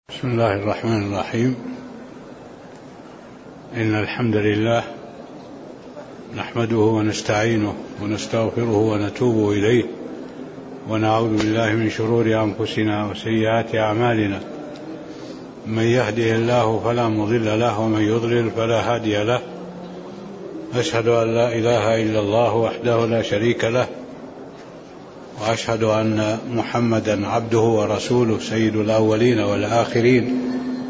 بسم الله الرحمن الرحيم. إن الحمد لله نحمده ونستعينه ونستغفره ونتوب إليه ونعوذ بالله من شرور أنفسنا وسيئات أعمالنا. من يهده الله فلا مضل له ومن يضلل فلا هادي له. أشهد أن لا إله إلا الله وحده لا شريك له، وأشهد أن محمدا عبده ورسوله سيد الأولين والآخرين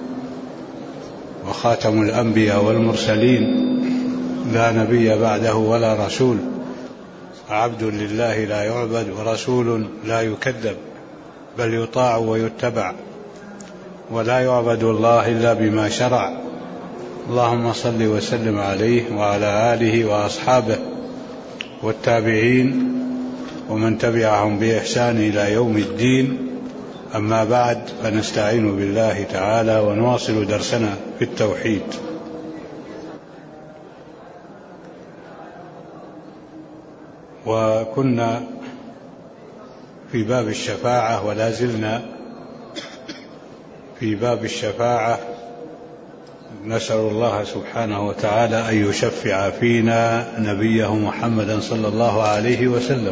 وخاتم الأنبياء والمرسلين، لا نبي بعده ولا رسول، عبد لله لا يعبد ورسول لا يكذب، بل يطاع ويتبع، ولا يعبد الله إلا بما شرع. اللهم صل وسلم عليه وعلى آله وأصحابه والتابعين ومن تبعهم بإحسان إلى يوم الدين. أما بعد، فنستعين بالله تعالى ونواصل درسنا في التوحيد. وكنا في باب الشفاعة ولا زلنا في باب الشفاعة. نسأل الله سبحانه وتعالى أن يشفع فينا نبيه محمدا صلى الله عليه وسلم،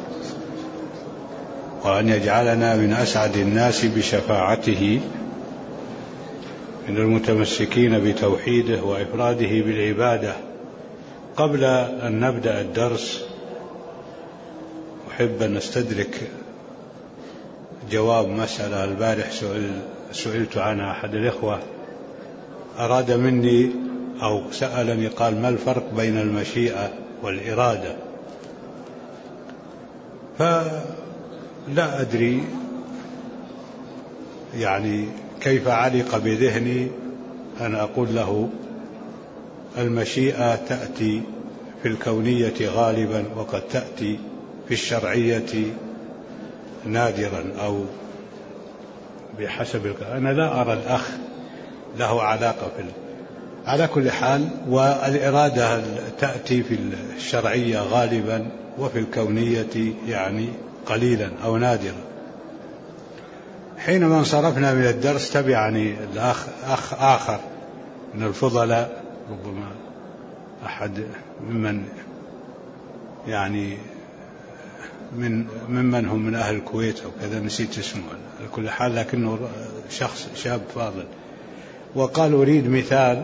وأن يجعلنا من أسعد الناس بشفاعته، من المتمسكين بتوحيده وإفراده بالعبادة. قبل أن نبدأ الدرس أحب أن أستدرك جواب مسألة البارح سئلت عنها أحد الإخوة، أراد مني أو سألني قال: ما الفرق بين المشيئة والإرادة؟ فلا أدري يعني كيف علق بذهني أن أقول له المشيئة تأتي في الكونية غالبا، وقد تأتي في الشرعية نادرا أو بحسب أنا لا أرى الأخ له علاقة على كل حال. والإرادة تأتي في الشرعية غالبا، وفي الكونية يعني قليلا أو نادرا. حينما انصرفنا من الدرس تبعني أخ آخر من الفضلاء، ربما أحد ممن يعني ممن هم من أهل الكويت أو كذا، نسيت اسمه على كل حال، لكنه شخص شاب فاضل، وقال: أريد مثال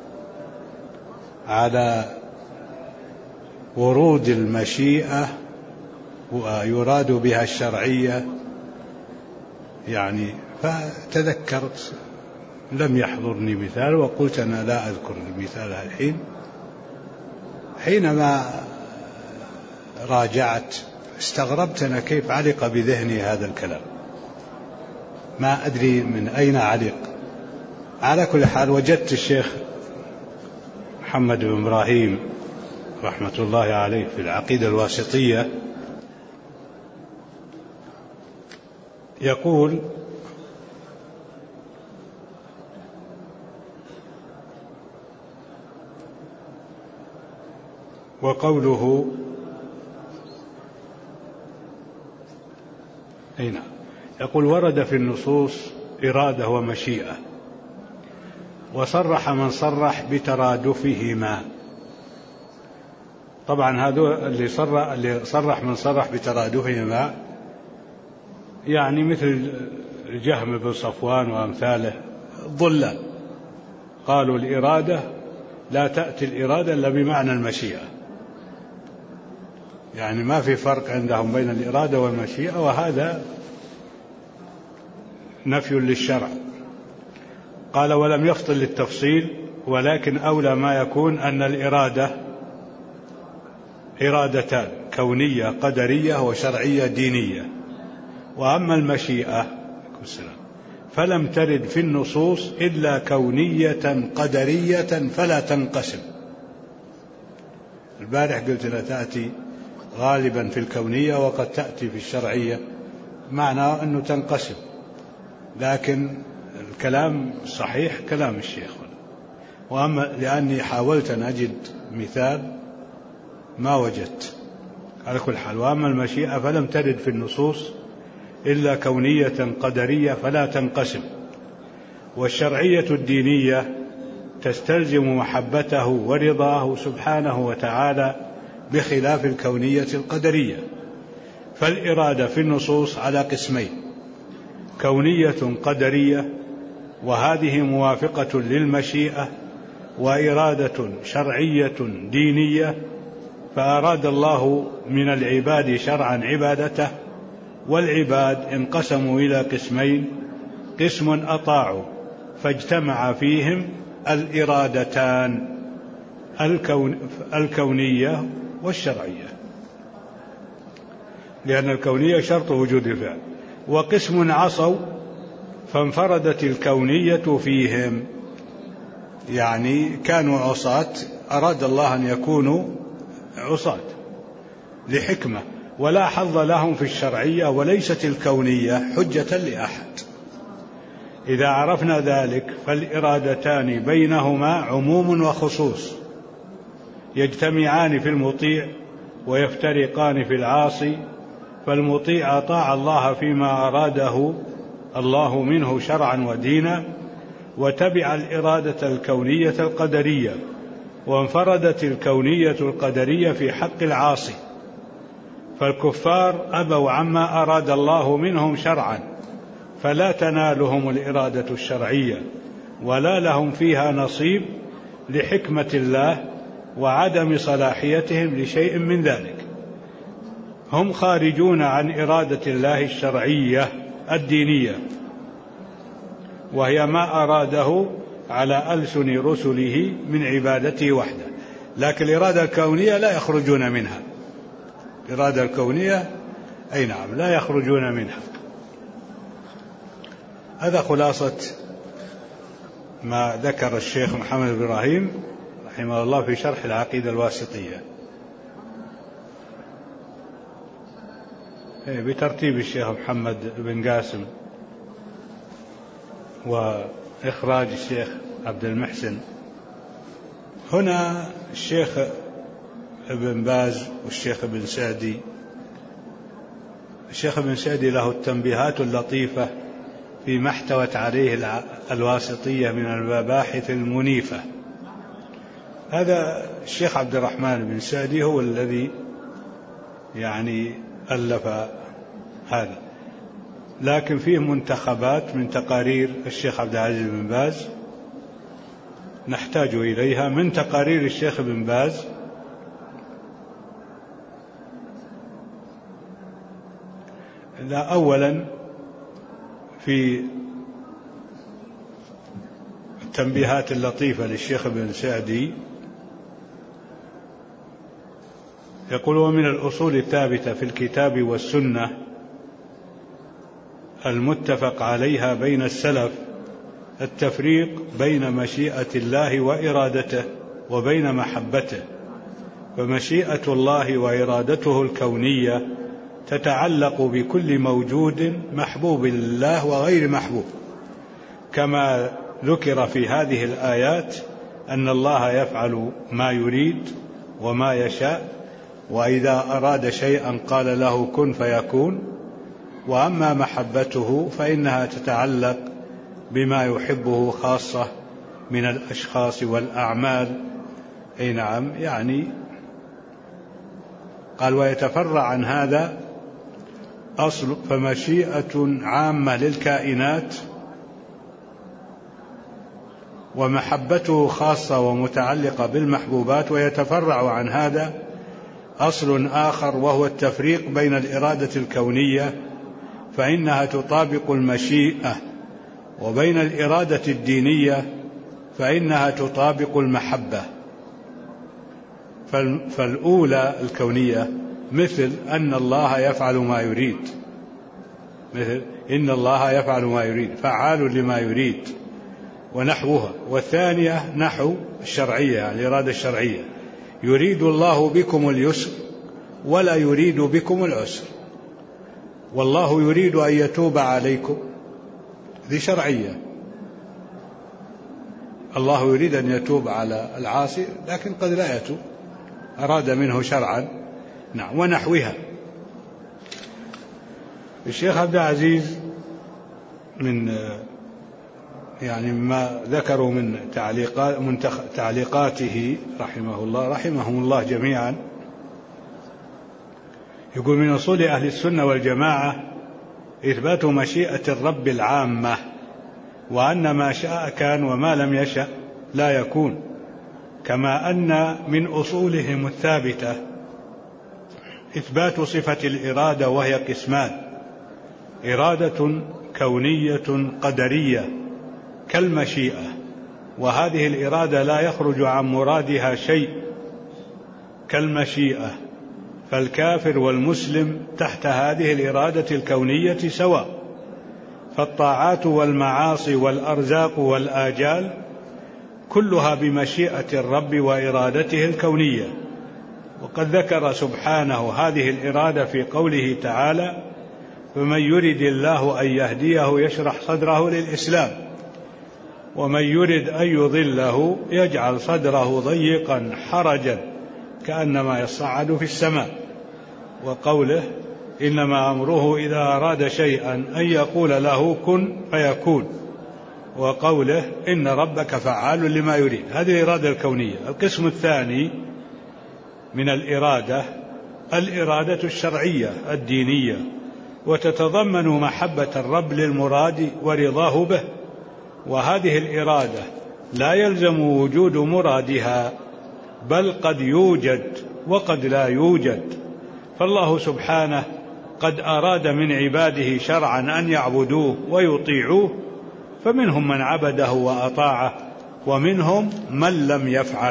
على ورود المشيئة ويراد بها الشرعية يعني. فتذكرت لم يحضرني مثال، وقلت أنا لا أذكر المثال الحين. حينما راجعت استغربت أنا كيف علق بذهني هذا الكلام، ما أدري من أين علق. على كل حال وجدت الشيخ محمد بن إبراهيم رحمة الله عليه في العقيدة الواسطية يقول: وقوله هنا يقول: ورد في النصوص إرادة ومشيئة، وصرح من صرح بترادفهما. طبعا هذا اللي صرح من صرح بترادفهما يعني مثل جهم بن صفوان وأمثاله ضلة، قالوا الإرادة لا تأتي الإرادة إلا بمعنى المشيئة، يعني ما في فرق عندهم بين الإرادة والمشيئة، وهذا نفي للشرع. قال: ولم يفطن للتفصيل، ولكن أولى ما يكون أن الإرادة إرادتان: كونية قدرية وشرعية دينية. وأما المشيئة فلم ترد في النصوص إلا كونية قدرية فلا تنقسم. البارح قلت لا تأتي غالبا في الكونية وقد تأتي في الشرعية، معناه أنه تنقسم، لكن الكلام صحيح كلام الشيخ. وأما لأني حاولت أن أجد مثال ما وجدت. على كل حال، وأما المشيئة فلم ترد في النصوص إلا كونية قدرية فلا تنقسم. والشرعية الدينية تستلزم محبته ورضاه سبحانه وتعالى بخلاف الكونية القدرية. فالإرادة في النصوص على قسمين: كونية قدرية، وهذه موافقة للمشيئة، وإرادة شرعية دينية، فأراد الله من العباد شرعا عبادته. والعباد انقسموا إلى قسمين: قسم أطاعوا فاجتمع فيهم الإرادتان الكونية والشرعية، لأن الكونية شرط وجود الفعل. وقسم عصوا فانفردت الكونية فيهم، يعني كانوا عصاة، أراد الله أن يكونوا عصاة لحكمة، ولا حظ لهم في الشرعية، وليست الكونية حجة لأحد. إذا عرفنا ذلك فالإرادتان بينهما عموم وخصوص، يجتمعان في المطيع ويفترقان في العاصي. فالمطيع أطاع الله فيما أراده الله منه شرعا ودينا، وتبع الإرادة الكونية القدرية، وانفردت الكونية القدرية في حق العاصي. فالكفار أبوا عما أراد الله منهم شرعا، فلا تنالهم الإرادة الشرعية، ولا لهم فيها نصيب لحكمة الله وعدم صلاحيتهم لشيء من ذلك. هم خارجون عن إرادة الله الشرعية الدينية، وهي ما أراده على ألسن رسله من عبادته وحده. لكن الإرادة الكونية لا يخرجون منها، الإرادة الكونية أي نعم لا يخرجون منها. هذا خلاصة ما ذكر الشيخ محمد بن إبراهيم رحمه الله في شرح العقيدة الواسطية بترتيب الشيخ محمد بن قاسم وإخراج الشيخ عبد المحسن. هنا الشيخ ابن باز والشيخ ابن سعدي. الشيخ ابن سعدي له التنبيهات اللطيفة فيما احتوت عليه الواسطية من المباحث المنيفة. هذا الشيخ عبد الرحمن بن سعدي هو الذي يعني ألف هذا، لكن فيه منتخبات من تقارير الشيخ عبد العزيز بن باز نحتاج إليها. من تقارير الشيخ بن باز: لا، أولا في التنبيهات اللطيفة للشيخ بن سعدي يقول: ومن الأصول الثابتة في الكتاب والسنة المتفق عليها بين السلف التفريق بين مشيئة الله وإرادته وبين محبته. فمشيئة الله وإرادته الكونية تتعلق بكل موجود محبوب لله وغير محبوب، كما ذكر في هذه الآيات أن الله يفعل ما يريد وما يشاء، وإذا أراد شيئا قال له كن فيكون. وأما محبته فإنها تتعلق بما يحبه خاصة من الأشخاص والأعمال. أي نعم، يعني قال: ويتفرع عن هذا أصل فمشيئة عامة للكائنات، ومحبته خاصة ومتعلقة بالمحبوبات. ويتفرع عن هذا أصل آخر وهو التفريق بين الإرادة الكونية فإنها تطابق المشيئة، وبين الإرادة الدينية فإنها تطابق المحبة. فالأولى الكونية مثل أن الله يفعل ما يريد، مثل إن الله يفعل ما يريد، فعال لما يريد ونحوها. والثانية نحو الشرعية، الإرادة الشرعية: يريد الله بكم اليسر ولا يريد بكم العسر، والله يريد أن يتوب عليكم. ذي شرعية، الله يريد أن يتوب على العاصي لكن قد لا يتوب، أراد منه شرعا. نعم، ونحوها. الشيخ عبد العزيز من يعني ما ذكروا من تعليقاته رحمهم الله جميعا. يقول: من أصول أهل السنة والجماعة إثبات مشيئة الرب العامة، وأن ما شاء كان وما لم يشأ لا يكون، كما أن من أصولهم الثابتة إثبات صفة الإرادة، وهي قسمان: إرادة كونية قدرية كالمشيئة، وهذه الإرادة لا يخرج عن مرادها شيء كالمشيئة، فالكافر والمسلم تحت هذه الإرادة الكونية سواء، فالطاعات والمعاصي والأرزاق والآجال كلها بمشيئة الرب وإرادته الكونية. وقد ذكر سبحانه هذه الإرادة في قوله تعالى: فمن يرد الله أن يهديه يشرح صدره للإسلام، ومن يرد أن يضله يجعل صدره ضيقا حرجا كأنما يصعد في السماء. وقوله: إنما أمره إذا أراد شيئا أن يقول له كن فيكون. وقوله: إن ربك فعال لما يريد. هذه الإرادة الكونية. القسم الثاني من الإرادة الإرادة الشرعية الدينية، وتتضمن محبة الرب للمراد ورضاه به، وهذه الإرادة لا يلزم وجود مرادها، بل قد يوجد وقد لا يوجد. فالله سبحانه قد أراد من عباده شرعا أن يعبدوه ويطيعوه، فمنهم من عبده وأطاعه، ومنهم من لم يفعل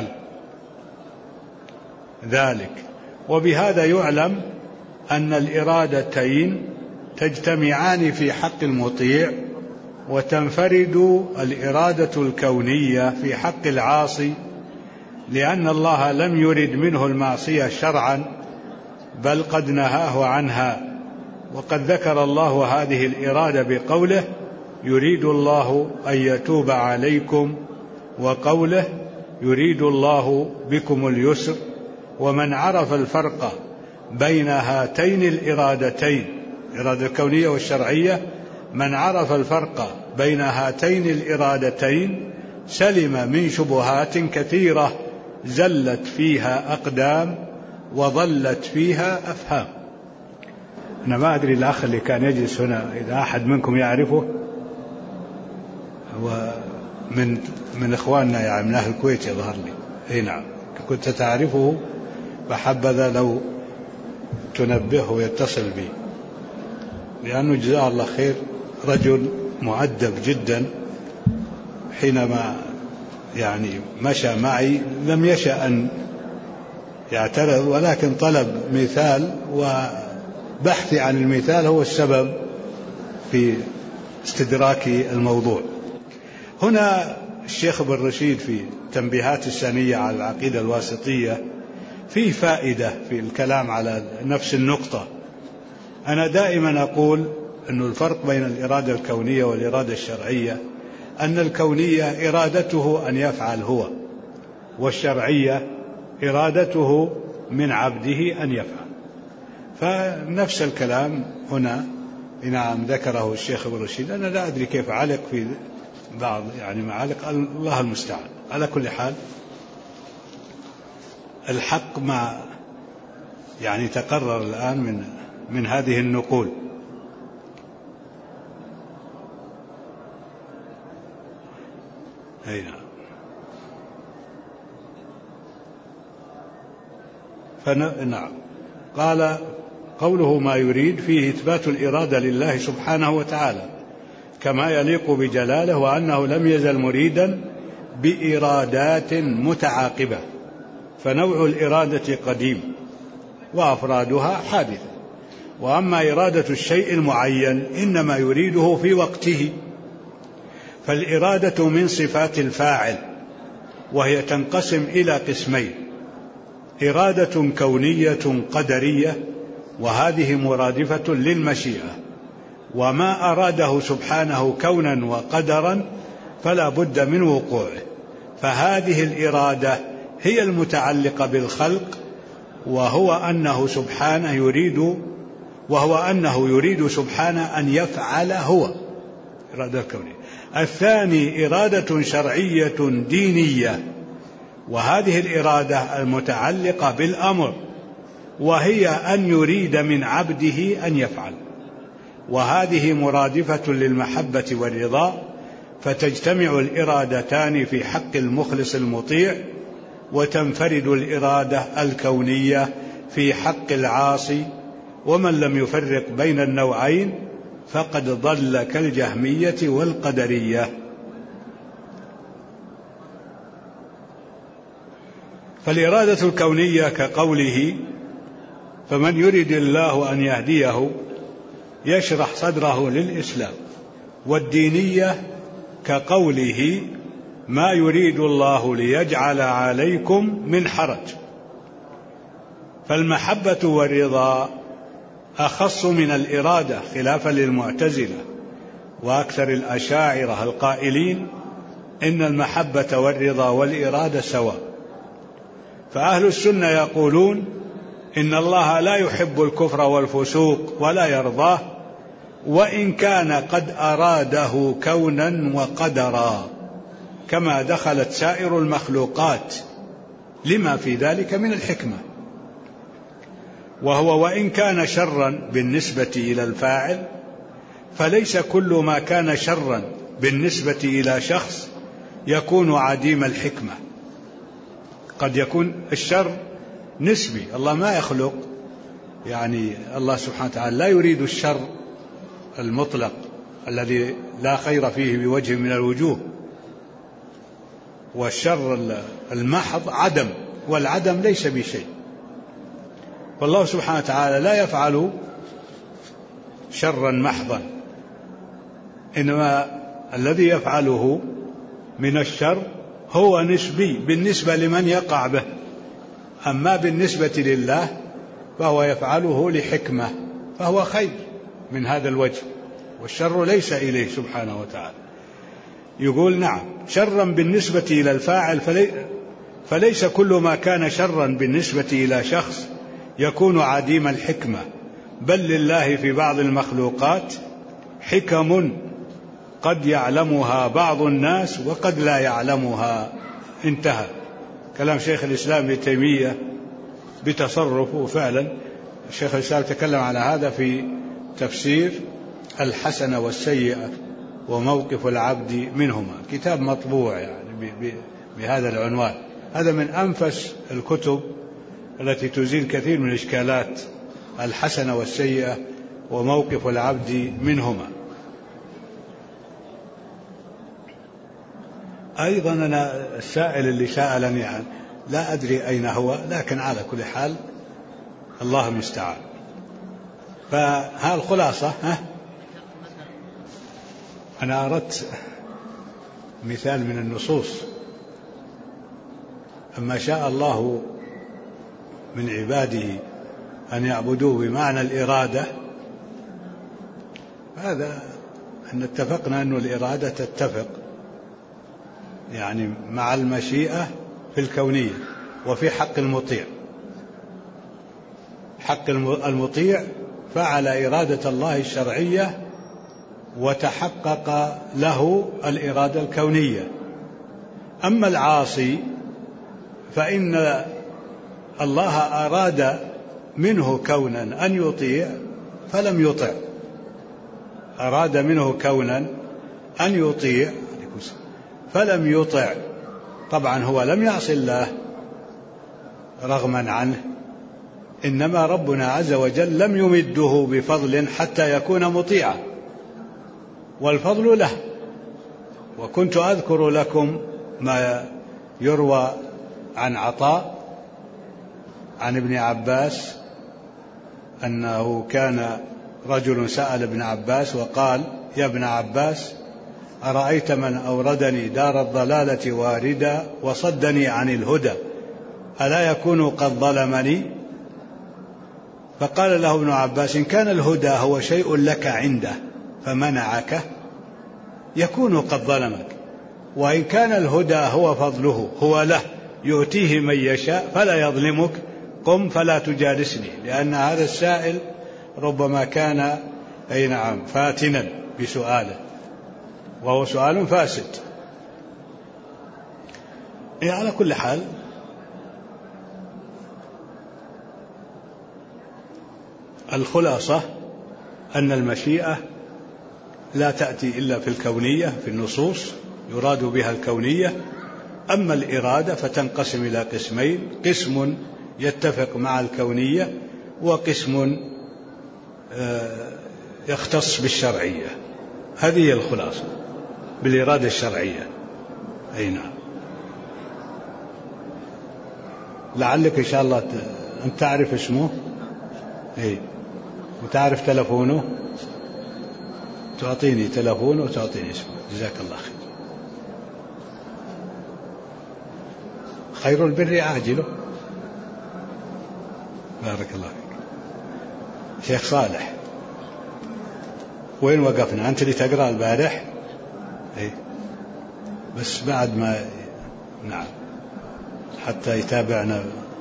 ذلك. وبهذا يعلم أن الإرادتين تجتمعان في حق المطيع، وتنفرد الإرادة الكونية في حق العاصي، لأن الله لم يرد منه المعصية شرعا، بل قد نهاه عنها. وقد ذكر الله هذه الإرادة بقوله: يريد الله أن يتوب عليكم، وقوله: يريد الله بكم اليسر. ومن عرف الفرق بين هاتين الإرادتين، الإرادة الكونية والشرعية، من عرف الفرق بين هاتين الإرادتين سلم من شبهات كثيرة زلت فيها أقدام وضلت فيها أفهام. أنا ما أدري الأخ اللي كان يجلس هنا إذا أحد منكم يعرفه، هو من إخواننا يعني من أهل الكويت يظهر لي. أي نعم، كنت تعرفه، فحبذا لو تنبهه ويتصل بي، لأنه جزاه الله خير رجل مؤدب جدا. حينما يعني مشى معي لم يشأ أن يعترض، ولكن طلب مثال، وبحثي عن المثال هو السبب في استدراك الموضوع. هنا الشيخ ابن رشيد في تنبيهات السنية على العقيدة الواسطية فيه فائدة في الكلام على نفس النقطة. أنا دائما أقول أن الفرق بين الإرادة الكونية والإرادة الشرعية أن الكونية إرادته أن يفعل هو، والشرعية إرادته من عبده أن يفعل. فنفس الكلام هنا نعم ذكره الشيخ ابن رشيد. أنا لا أدري كيف علق في بعض يعني معالق، الله المستعان. على كل حال الحق ما يعني تقرر الآن من هذه النقول. أي نعم. نعم. قال: قوله ما يريد فيه إثبات الإرادة لله سبحانه وتعالى كما يليق بجلاله، وأنه لم يزل مريدا بإرادات متعاقبة، فنوع الإرادة قديم وأفرادها حادثة. وأما إرادة الشيء المعين إنما يريده في وقته، فالإرادة من صفات الفاعل، وهي تنقسم إلى قسمين: إرادة كونية قدرية، وهذه مرادفة للمشيئة، وما أراده سبحانه كونا وقدرا فلا بد من وقوعه، فهذه الإرادة هي المتعلقة بالخلق، وهو أنه يريد سبحانه أن يفعل هو. إرادة الكونية. الثاني إرادة شرعية دينية، وهذه الإرادة المتعلقة بالأمر، وهي أن يريد من عبده أن يفعل، وهذه مرادفة للمحبة والرضا، فتجتمع الإرادتان في حق المخلص المطيع، وتنفرد الإرادة الكونية في حق العاصي. ومن لم يفرق بين النوعين فقد ضل كالجهمية والقدرية. فالإرادة الكونية كقوله: فمن يريد الله أن يهديه يشرح صدره للإسلام، والدينية كقوله: ما يريد الله ليجعل عليكم من حرج. فالمحبة والرضا أخص من الإرادة خلافا للمعتزلة وأكثر الأشاعرة القائلين إن المحبة والرضا والإرادة سواء. فأهل السنة يقولون إن الله لا يحب الكفر والفسوق ولا يرضاه، وإن كان قد أراده كونا وقدرا، كما دخلت سائر المخلوقات لما في ذلك من الحكمة. وهو وإن كان شرا بالنسبة إلى الفاعل، فليس كل ما كان شرا بالنسبة إلى شخص يكون عديم الحكمة. قد يكون الشر نسبي، الله ما يخلق، يعني الله سبحانه وتعالى لا يريد الشر المطلق الذي لا خير فيه بوجه من الوجوه، والشر المحض عدم، والعدم ليس بشيء. فالله سبحانه وتعالى لا يفعل شرا محضا، إنما الذي يفعله من الشر هو نسبي بالنسبة لمن يقع به، أما بالنسبة لله فهو يفعله لحكمة، فهو خير من هذا الوجه، والشر ليس إليه سبحانه وتعالى. يقول: نعم، شرا بالنسبة إلى الفاعل، فليس كل ما كان شرا بالنسبة إلى شخص يكون عديم الحكمة، بل لله في بعض المخلوقات حكم قد يعلمها بعض الناس وقد لا يعلمها. انتهى كلام شيخ الإسلام ابن تيمية بتصرفه. فعلا الشيخ الإسلام تكلم على هذا في تفسير الحسنة والسيئة وموقف العبد منهما، كتاب مطبوع يعني بهذا العنوان. هذا من أنفس الكتب التي تزيل كثير من الإشكالات، الحسنة والسيئة وموقف العبد منهما. أيضا أنا السائل اللي سألني عن لا أدري أين هو، لكن على كل حال الله المستعان. فها الخلاصة. أنا أردت مثال من النصوص: أما شاء الله من عباده أن يعبدوه بمعنى الإرادة، هذا أن اتفقنا أن الإرادة تتفق يعني مع المشيئة في الكونية وفي حق المطيع. حق المطيع فعل إرادة الله الشرعية وتحقق له الإرادة الكونية. أما العاصي فإن الله أراد منه كونا أن يطيع فلم يطع، أراد منه كونا أن يطيع فلم يطع. طبعا هو لم يعص الله رغما عنه، إنما ربنا عز وجل لم يمده بفضل حتى يكون مطيعا، والفضل له. وكنت أذكر لكم ما يروى عن عطاء عن ابن عباس أنه كان رجل سأل ابن عباس وقال: يا ابن عباس، أرأيت من أوردني دار الضلالة واردا وصدني عن الهدى، ألا يكون قد ظلمني؟ فقال له ابن عباس: إن كان الهدى هو شيء لك عنده فمنعك يكون قد ظلمك، وإن كان الهدى هو فضله هو له يؤتيه من يشاء فلا يظلمك، قم فلا تجالسني. لأن هذا السائل ربما كان فاتنا بسؤاله، وهو سؤال فاسد. على كل حال الخلاصة أن المشيئة لا تأتي إلا في الكونية، في النصوص يراد بها الكونية. أما الإرادة فتنقسم إلى قسمين: قسم يتفق مع الكونية، وقسم يختص بالشرعية. هذه هي الخلاصة بالإرادة الشرعية. أي نعم. لعلك إن شاء الله أن تعرف اسمه وتعرف تلفونه، تعطيني تلفونه وتعطيني اسمه. جزاك الله خير. خير البر عاجله. بارك الله فيك. شيخ صالح، وين وقفنا؟ أنت اللي تقرأ البارح؟ بس بعد ما نعم حتى يتابعنا.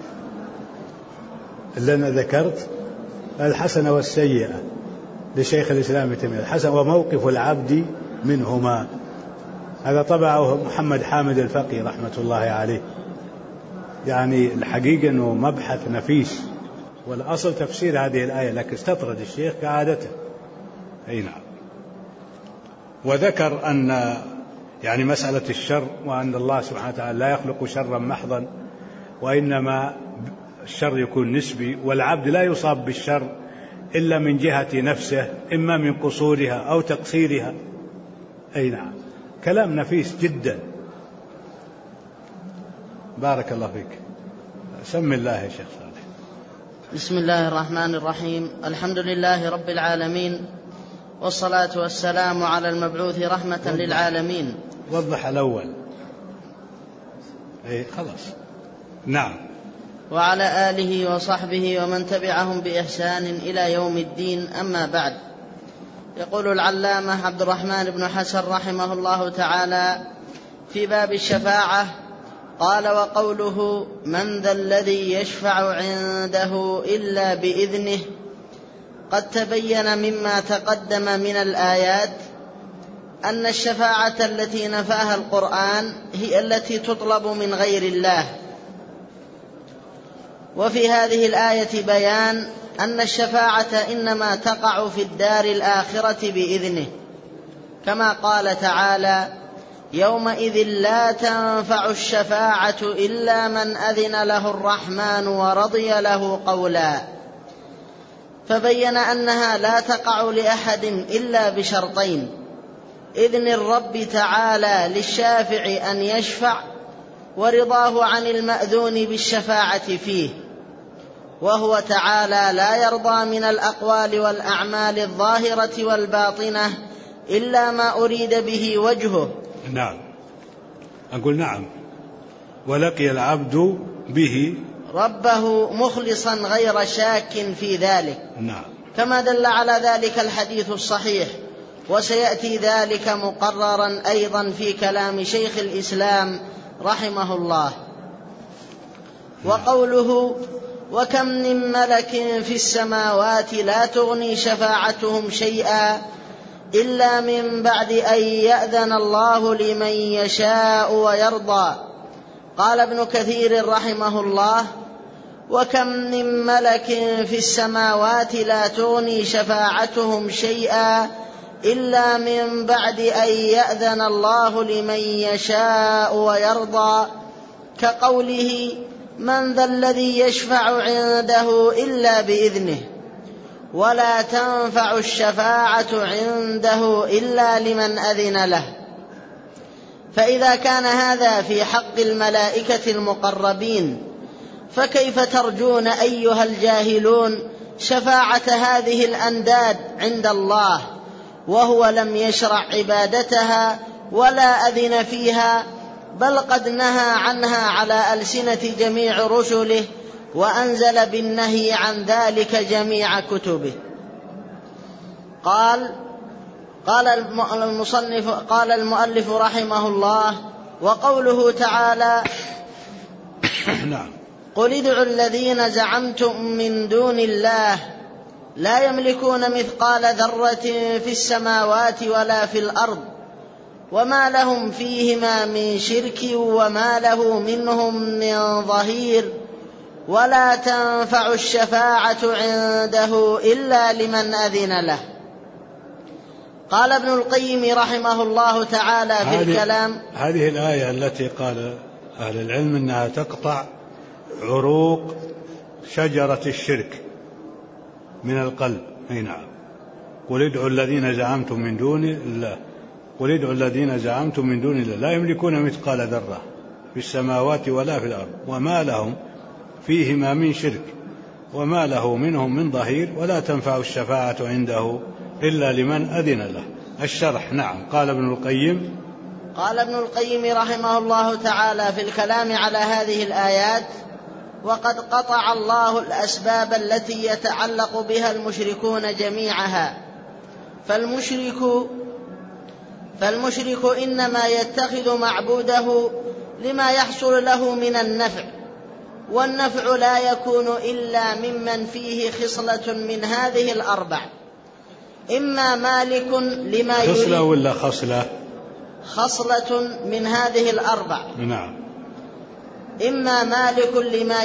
اللي أنا ذكرت الحسنة والسيئة لشيخ الإسلام ابن تيمية، الحسن وموقف العبد منهما. هذا طبعه محمد حامد الفقي رحمة الله عليه. يعني الحقيقة أنه مبحث نفيس، والأصل تفسير هذه الآية، لكن استطرد الشيخ كعادته. أي نعم. وذكر أن يعني مسألة الشر، وأن الله سبحانه وتعالى لا يخلق شرا محضا، وإنما الشر يكون نسبي، والعبد لا يصاب بالشر إلا من جهة نفسه، إما من قصورها أو تقصيرها. أي نعم. كلام نفيس جدا. بارك الله فيك. سم الله يا شيخ صالح. بسم الله الرحمن الرحيم. الحمد لله رب العالمين، والصلاة والسلام على المبعوث رحمة للعالمين. وضح الأول. خلاص. نعم. وعلى آله وصحبه ومن تبعهم بإحسان إلى يوم الدين. أما بعد، يقول العلامة عبد الرحمن بن حسن رحمه الله تعالى في باب الشفاعة: قال: وقوله من ذا الذي يشفع عنده إلا بإذنه، قد تبين مما تقدم من الآيات أن الشفاعة التي نفاها القرآن هي التي تطلب من غير الله. وفي هذه الآية بيان أن الشفاعة إنما تقع في الدار الآخرة بإذنه، كما قال تعالى: يومئذ لا تنفع الشفاعة إلا من أذن له الرحمن ورضي له قولا. فبين أنها لا تقع لأحد إلا بشرطين: إذن الرب تعالى للشافع أن يشفع، ورضاه عن المأذون بالشفاعة فيه، وهو تعالى لا يرضى من الأقوال والأعمال الظاهرة والباطنة إلا ما أريد به وجهه. نعم. أقول نعم. ولقي العبد به ربه مخلصا غير شاك في ذلك. نعم. كما دل على ذلك الحديث الصحيح، وسيأتي ذلك مقررا أيضا في كلام شيخ الإسلام رحمه الله. وقوله: وكم من ملك في السماوات لا تغني شفاعتهم شيئا إلا من بعد أن يأذن الله لمن يشاء ويرضى. قال ابن كثير رحمه الله: وكم من ملك في السماوات لا تغني شفاعتهم شيئا إلا من بعد أن يأذن الله لمن يشاء ويرضى، كقوله: من ذا الذي يشفع عنده إلا بإذنه، ولا تنفع الشفاعة عنده إلا لمن أذن له. فإذا كان هذا في حق الملائكة المقربين، فكيف ترجون أيها الجاهلون شفاعة هذه الأنداد عند الله، وهو لم يشرع عبادتها ولا أذن فيها، بل قد نهى عنها على ألسنة جميع رسله، وأنزل بالنهي عن ذلك جميع كتبه. قال المؤلف رحمه الله: وقوله تعالى: قل ادعوا الذين زعمتم من دون الله لا يملكون مثقال ذرة في السماوات ولا في الأرض وما لهم فيهما من شرك وما له منهم من ظهير ولا تنفع الشفاعة عنده إلا لمن أذن له. قال ابن القيم رحمه الله تعالى في الكلام: هذه الآية التي قال أهل العلم أنها تقطع عروق شجرة الشرك من القلب. نعم. قل ادعوا الذين زعمتم من دون الله، قل ادعوا الذين زعمتم من دون الله لا يملكون مثقال ذرة في السماوات ولا في الأرض وما لهم فيهما من شرك وما له منهم من ظهير ولا تنفع الشفاعة عنده إلا لمن أذن له. الشرح. نعم. قال ابن القيم رحمه الله تعالى في الكلام على هذه الآيات: وقد قطع الله الأسباب التي يتعلق بها المشركون جميعها، فالمشرك إنما يتخذ معبوده لما يحصل له من النفع، والنفع لا يكون إلا ممن فيه خصلة من هذه الأربع: إما مالك لما يريد، خصلة ولا خصلة؟ خصلة من هذه الأربع. نعم. إما مالك لما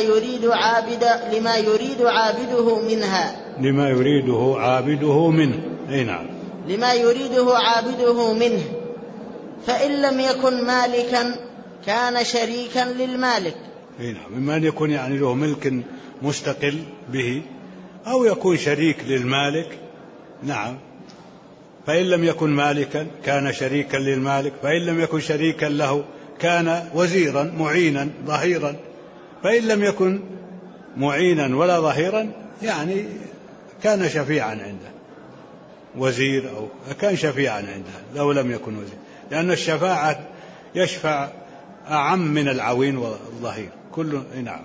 يريد عابده منها، لما يريده عابده منه. أي نعم. لما يريده عابده منه، فإن لم يكن مالكا كان شريكا للمالك. أي نعم. إما أن يكون يعني له ملك مستقل به أو يكون شريك للمالك. نعم. فإن لم يكن مالكا كان شريكا للمالك، فإن لم يكن شريكا له كان وزيرا معينا ظهيرا، فإن لم يكن معينا ولا ظهيرا يعني كان شفيعا عنده، وزير أو كان شفيعا عنده لو لم يكن وزير، لأن الشفاعة يشفع أعم من العوين والظهير كل. نعم.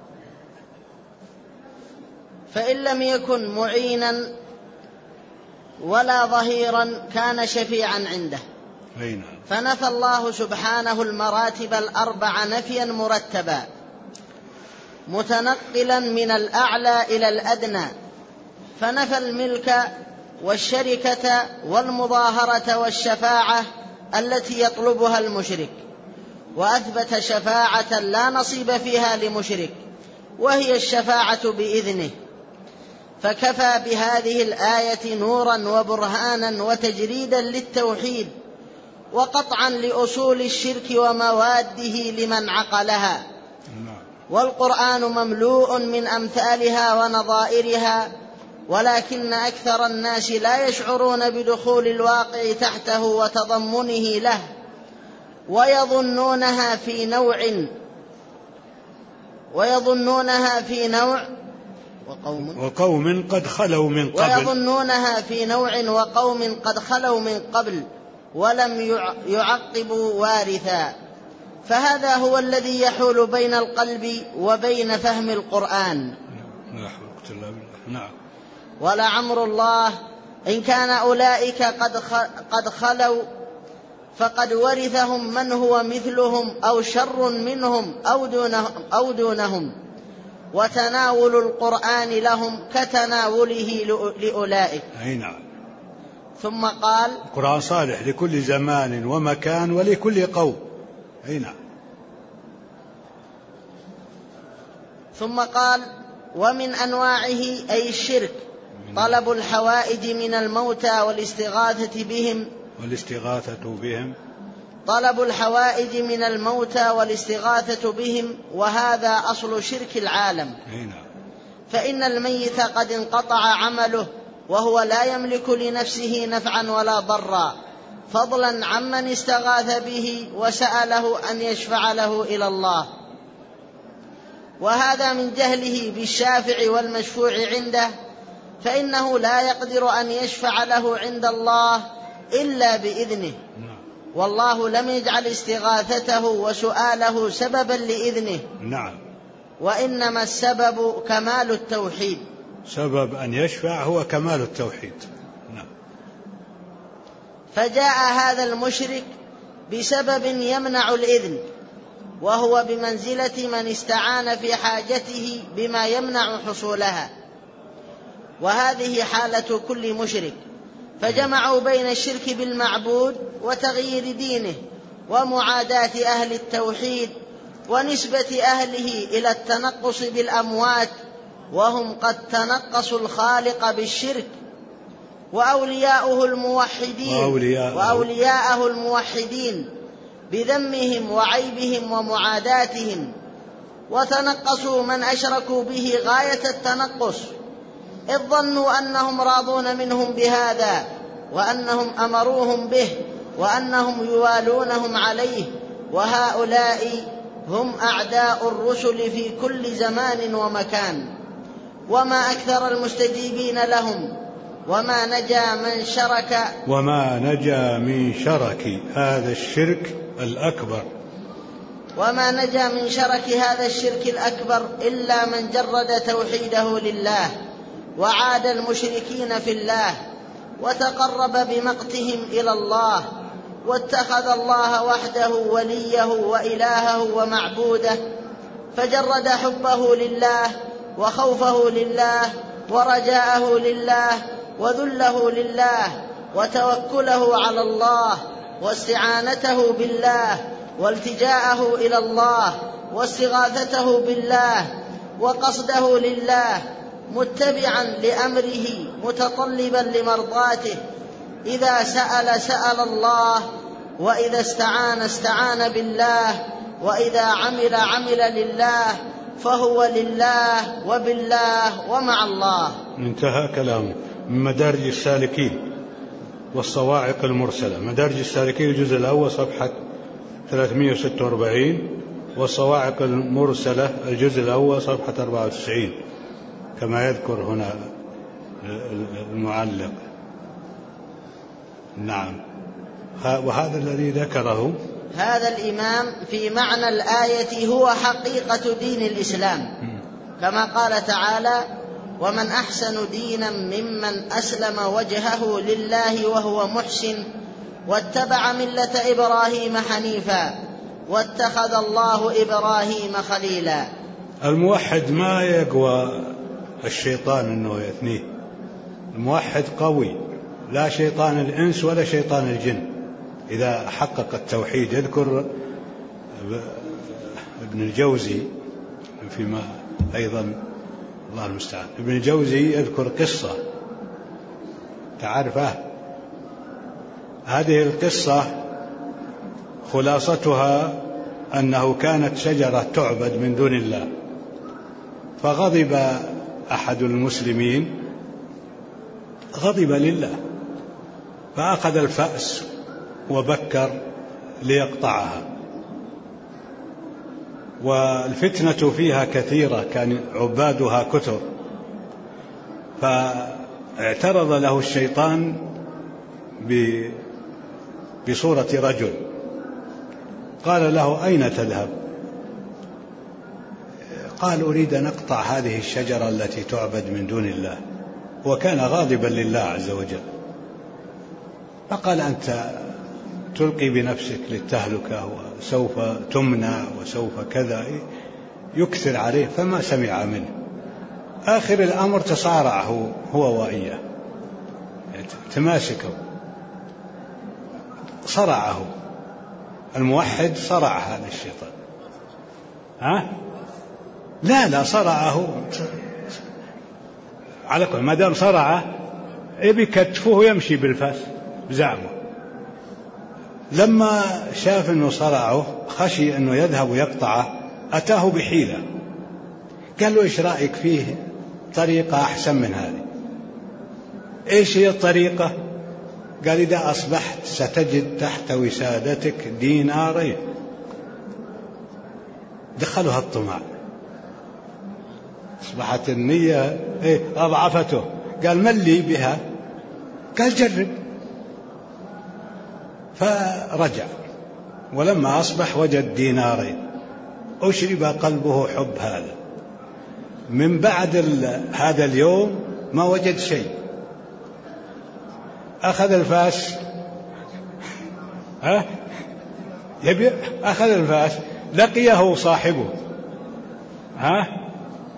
فإن لم يكن معينا ولا ظهيرا كان شفيعا عنده. فنفى الله سبحانه المراتب الأربع نفيا مرتبا متنقلا من الأعلى إلى الأدنى، فنفى الملك والشركة والمظاهرة والشفاعة التي يطلبها المشرك، وأثبت شفاعة لا نصيب فيها لمشرك وهي الشفاعة بإذنه، فكفى بهذه الآية نورا وبرهانا وتجريدا للتوحيد وقطعا لأصول الشرك ومواده لمن عقلها. والقرآن مملوء من أمثالها ونظائرها، ولكن أكثر الناس لا يشعرون بدخول الواقع تحته وتضمنه له، ويظنونها في نوع وقوم قد خلوا من قبل، ويظنونها في نوع وقوم قد خلوا من قبل ولم يعقبوا وارثا، فهذا هو الذي يحول بين القلب وبين فهم القرآن. نعم. ولعمر الله إن كان أولئك قد خلوا فقد ورثهم من هو مثلهم أو شر منهم أو دونهم، وتناول القرآن لهم كتناوله لأولئك. نعم. ثم قال: القرآن صالح لكل زمان ومكان ولكل قوم. نعم. ثم قال: ومن أنواعه أي الشرك طلب الحوائج من الموتى والاستغاثة بهم، طلب الحوائج من الموتى والاستغاثة بهم، وهذا أصل شرك العالم. فإن الميت قد انقطع عمله وهو لا يملك لنفسه نفعا ولا ضرا، فضلا عمن استغاث به وسأله أن يشفع له إلى الله، وهذا من جهله بالشافع والمشفوع عنده، فإنه لا يقدر أن يشفع له عند الله إلا بإذنه، والله لم يجعل استغاثته وسؤاله سببا لإذنه. نعم. وإنما السبب كمال التوحيد، سبب أن يشفع هو كمال التوحيد. نعم. فجاء هذا المشرك بسبب يمنع الإذن، وهو بمنزلة من استعان في حاجته بما يمنع حصولها، وهذه حالة كل مشرك، فجمعوا بين الشرك بالمعبود وتغيير دينه ومعاداة أهل التوحيد ونسبة أهله إلى التنقص بالأموات، وهم قد تنقصوا الخالق بالشرك، وأولياؤه الموحدين بذمهم وعيبهم ومعاداتهم، وتنقصوا من أشركوا به غاية التنقص، إذ ظنوا أنهم راضون منهم بهذا، وأنهم أمروهم به، وأنهم يوالونهم عليه، وهؤلاء هم أعداء الرسل في كل زمان ومكان. وما أكثر المستجيبين لهم، وما نجا من شرك هذا الشرك الأكبر إلا من جرد توحيده لله وعاد المشركين في الله، وتقرب بمقتهم إلى الله، واتخذ الله وحده وليه وإلهه ومعبوده، فجرد حبه لله وخوفه لله ورجاءه لله وذله لله وتوكله على الله واستعانته بالله والتجاءه إلى الله واستغاثته بالله وقصده لله، متبعا لأمره متطلبا لمرضاته. إذا سأل الله، وإذا استعان بالله، وإذا عمل لله، فهو لله وبالله ومع الله. انتهى كلامه. من مدارج السالكين والصواعق المرسلة. مدارج السالكين الجزء الأول صفحة 346، والصواعق المرسلة الجزء الأول صفحة 94 كما يذكر هنا المعلق. نعم. وهذا الذي ذكره هذا الإمام في معنى الآية هو حقيقة دين الإسلام، كما قال تعالى: ومن أحسن دينا ممن أسلم وجهه لله وهو محسن واتبع ملة إبراهيم حنيفا واتخذ الله إبراهيم خليلا. الموحد ما يقوى الشيطان أنه يثنيه. الموحد قوي، لا شيطان الإنس ولا شيطان الجن إذا حقق التوحيد. يذكر ابن الجوزي فيما أيضا الله المستعان، ابن الجوزي يذكر قصة تعرفه. هذه القصة خلاصتها أنه كانت شجرة تعبد من دون الله، فغضب أحد المسلمين، غضب لله، فأخذ الفأس وبكر ليقطعها، والفتنة فيها كثيرة، كان عبادها كثر، فاعترض له الشيطان بصورة رجل، قال له: أين تذهب؟ قال: أريد أن أقطع هذه الشجرة التي تعبد من دون الله، وكان غاضبا لله عز وجل. فقال: أنت تلقي بنفسك للتهلكة، وسوف تمنع، وسوف كذا، يكثر عليه، فما سمع منه. آخر الأمر تصارع هو وإياه، تماسكه، صرعه. الموحد صرع هذا الشيطان. لا صرعه على كل ما دام صرعه يبي كتفه يمشي بالفاس بزعمه. لما شاف انه صرعه خشي انه يذهب ويقطعه، اتاه بحيلة، قال له: ايش رايك فيه طريقة احسن من هذه؟ ايش هي الطريقة؟ قال: اذا اصبحت ستجد تحت وسادتك دينارين. دخلها الطمع، اصبحت النية اضعفته. قال: من لي بها؟ قال: جرب. فرجع، ولما أصبح وجد دينارين، أشرب قلبه حب هذا. من بعد هذا اليوم ما وجد شيء. أخذ الفاس، أخذ الفاس، لقيه صاحبه،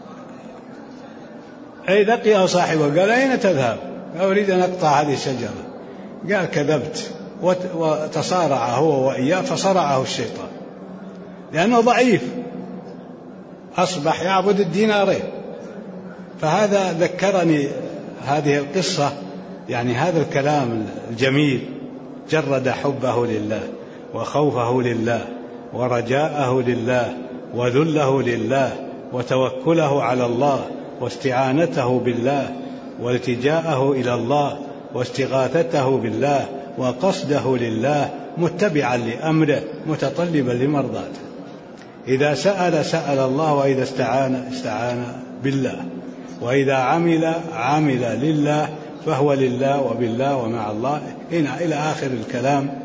لقيه صاحبه، قال: أين تذهب؟ أريد أن أقطع هذه الشجرة. قال كذبت، وتصارع هو وإياه فصرعه الشيطان لأنه ضعيف، أصبح يعبد الدينارين. فهذا ذكرني هذه القصة، يعني هذا الكلام الجميل جرد حبه لله وخوفه لله ورجاءه لله وذله لله وتوكله على الله واستعانته بالله والتجاءه إلى الله واستغاثته بالله وقصده لله متبعا لأمره متطلبا لمرضاته. إذا سأل الله، وإذا استعان بالله، وإذا عمل لله فهو لله وبالله ومع الله إلى آخر الكلام.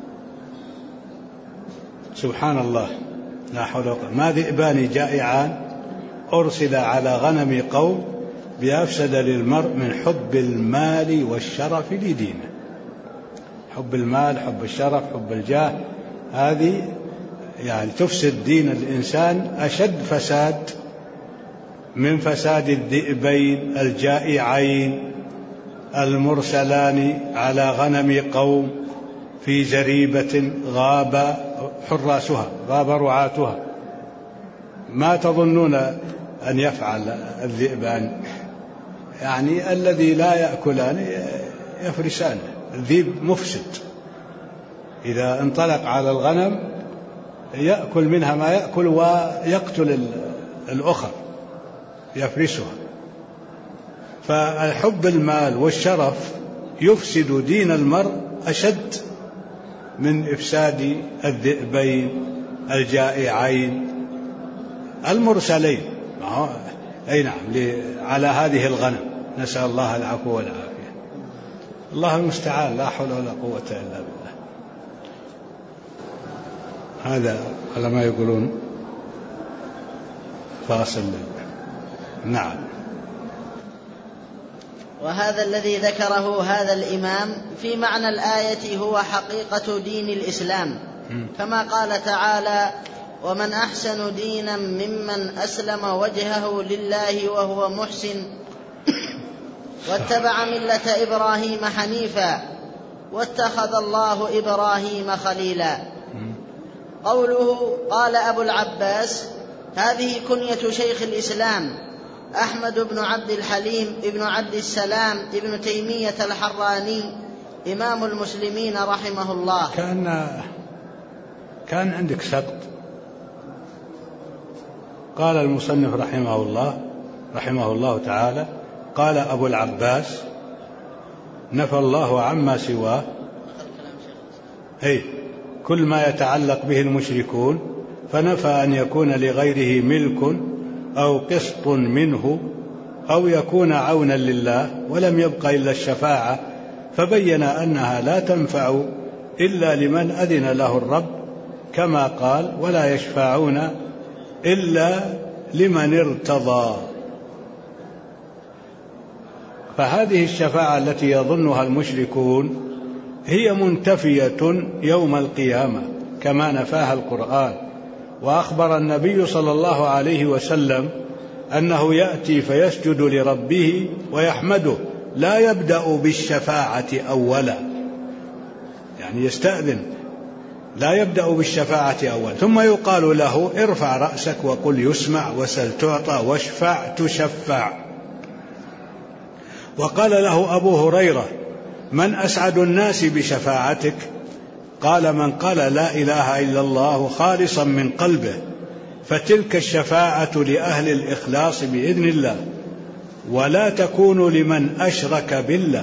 سبحان الله، لا حول ولا قوة. ما ذئبان جائعان أرسل على غنم قوم بأفسد للمرء من حب المال والشرف لدينه. حب المال، حب الشرف، حب الجاه، هذه يعني تفسد دين الإنسان أشد فساد من فساد الذئبين الجائعين المرسلان على غنم قوم في زريبة غاب حراسها، غاب رعاتها. ما تظنون أن يفعل الذئبان؟ يعني الذي لا يأكلان يفرسان. الذئب مفسد، إذا انطلق على الغنم يأكل منها ما يأكل ويقتل الأخر، يفرسها. فالحب المال والشرف يفسد دين المرء أشد من إفساد الذئبين الجائعين المرسلين أي نعم على هذه الغنم. نسأل الله العفو والعافية. الله المستعان، لا حول ولا قوة إلا بالله. هذا على ما يقولون فاصل. نعم. وهذا الذي ذكره هذا الإمام في معنى الآية هو حقيقة دين الإسلام، كما قال تعالى: ومن أحسن دينا ممن أسلم وجهه لله وهو محسن واتبع ملة إبراهيم حنيفا واتخذ الله إبراهيم خليلا. قوله قال أبو العباس، هذه كنية شيخ الإسلام أحمد بن عبد الحليم ابن عبد السلام ابن تيمية الحراني إمام المسلمين رحمه الله. كان عندك سقط. قال المصنف رحمه الله تعالى: قال أبو العباس نفى الله عما سواه كل ما يتعلق به المشركون، فنفى أن يكون لغيره ملك أو قسط منه أو يكون عونا لله، ولم يبق إلا الشفاعة، فبين أنها لا تنفع إلا لمن أذن له الرب، كما قال: ولا يشفعون إلا لمن ارتضى. فهذه الشفاعة التي يظنها المشركون هي منتفية يوم القيامة كما نفاها القرآن. وأخبر النبي صلى الله عليه وسلم أنه يأتي فيسجد لربه ويحمده، لا يبدأ بالشفاعة أولا، يعني يستأذن، لا يبدأ بالشفاعة أولا، ثم يقال له: ارفع رأسك وقل يسمع، وسل تعطى، واشفع تشفع. وقال له أبو هريرة: من أسعد الناس بشفاعتك؟ قال: من قال لا إله إلا الله خالصا من قلبه، فتلك الشفاعة لأهل الإخلاص بإذن الله، ولا تكون لمن أشرك بالله.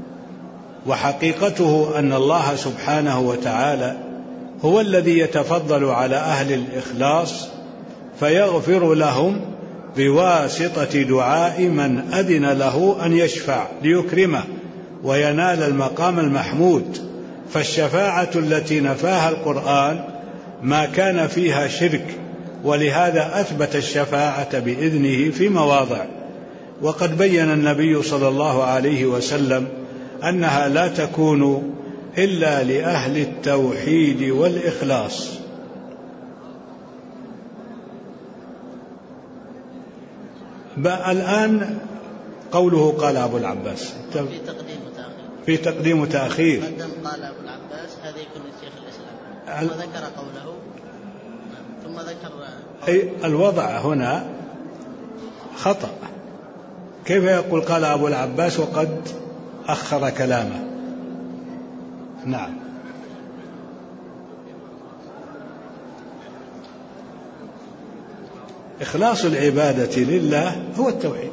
وحقيقته أن الله سبحانه وتعالى هو الذي يتفضل على أهل الإخلاص فيغفر لهم بواسطة دعاء من أذن له أن يشفع ليكرمه وينال المقام المحمود. فالشفاعة التي نفاها القرآن ما كان فيها شرك، ولهذا أثبت الشفاعة بإذنه في مواضع. وقد بين النبي صلى الله عليه وسلم أنها لا تكون إلا لأهل التوحيد والإخلاص. الآن قوله قال أبو العباس في تقديم وتأخير. قال أبو العباس هذه كنية شيخ الإسلام ثم ذكر قوله ثم ذكر أي الوضع هنا خطأ. كيف يقول قال أبو العباس وقد أخر كلامه؟ نعم. إخلاص العبادة لله هو التوحيد.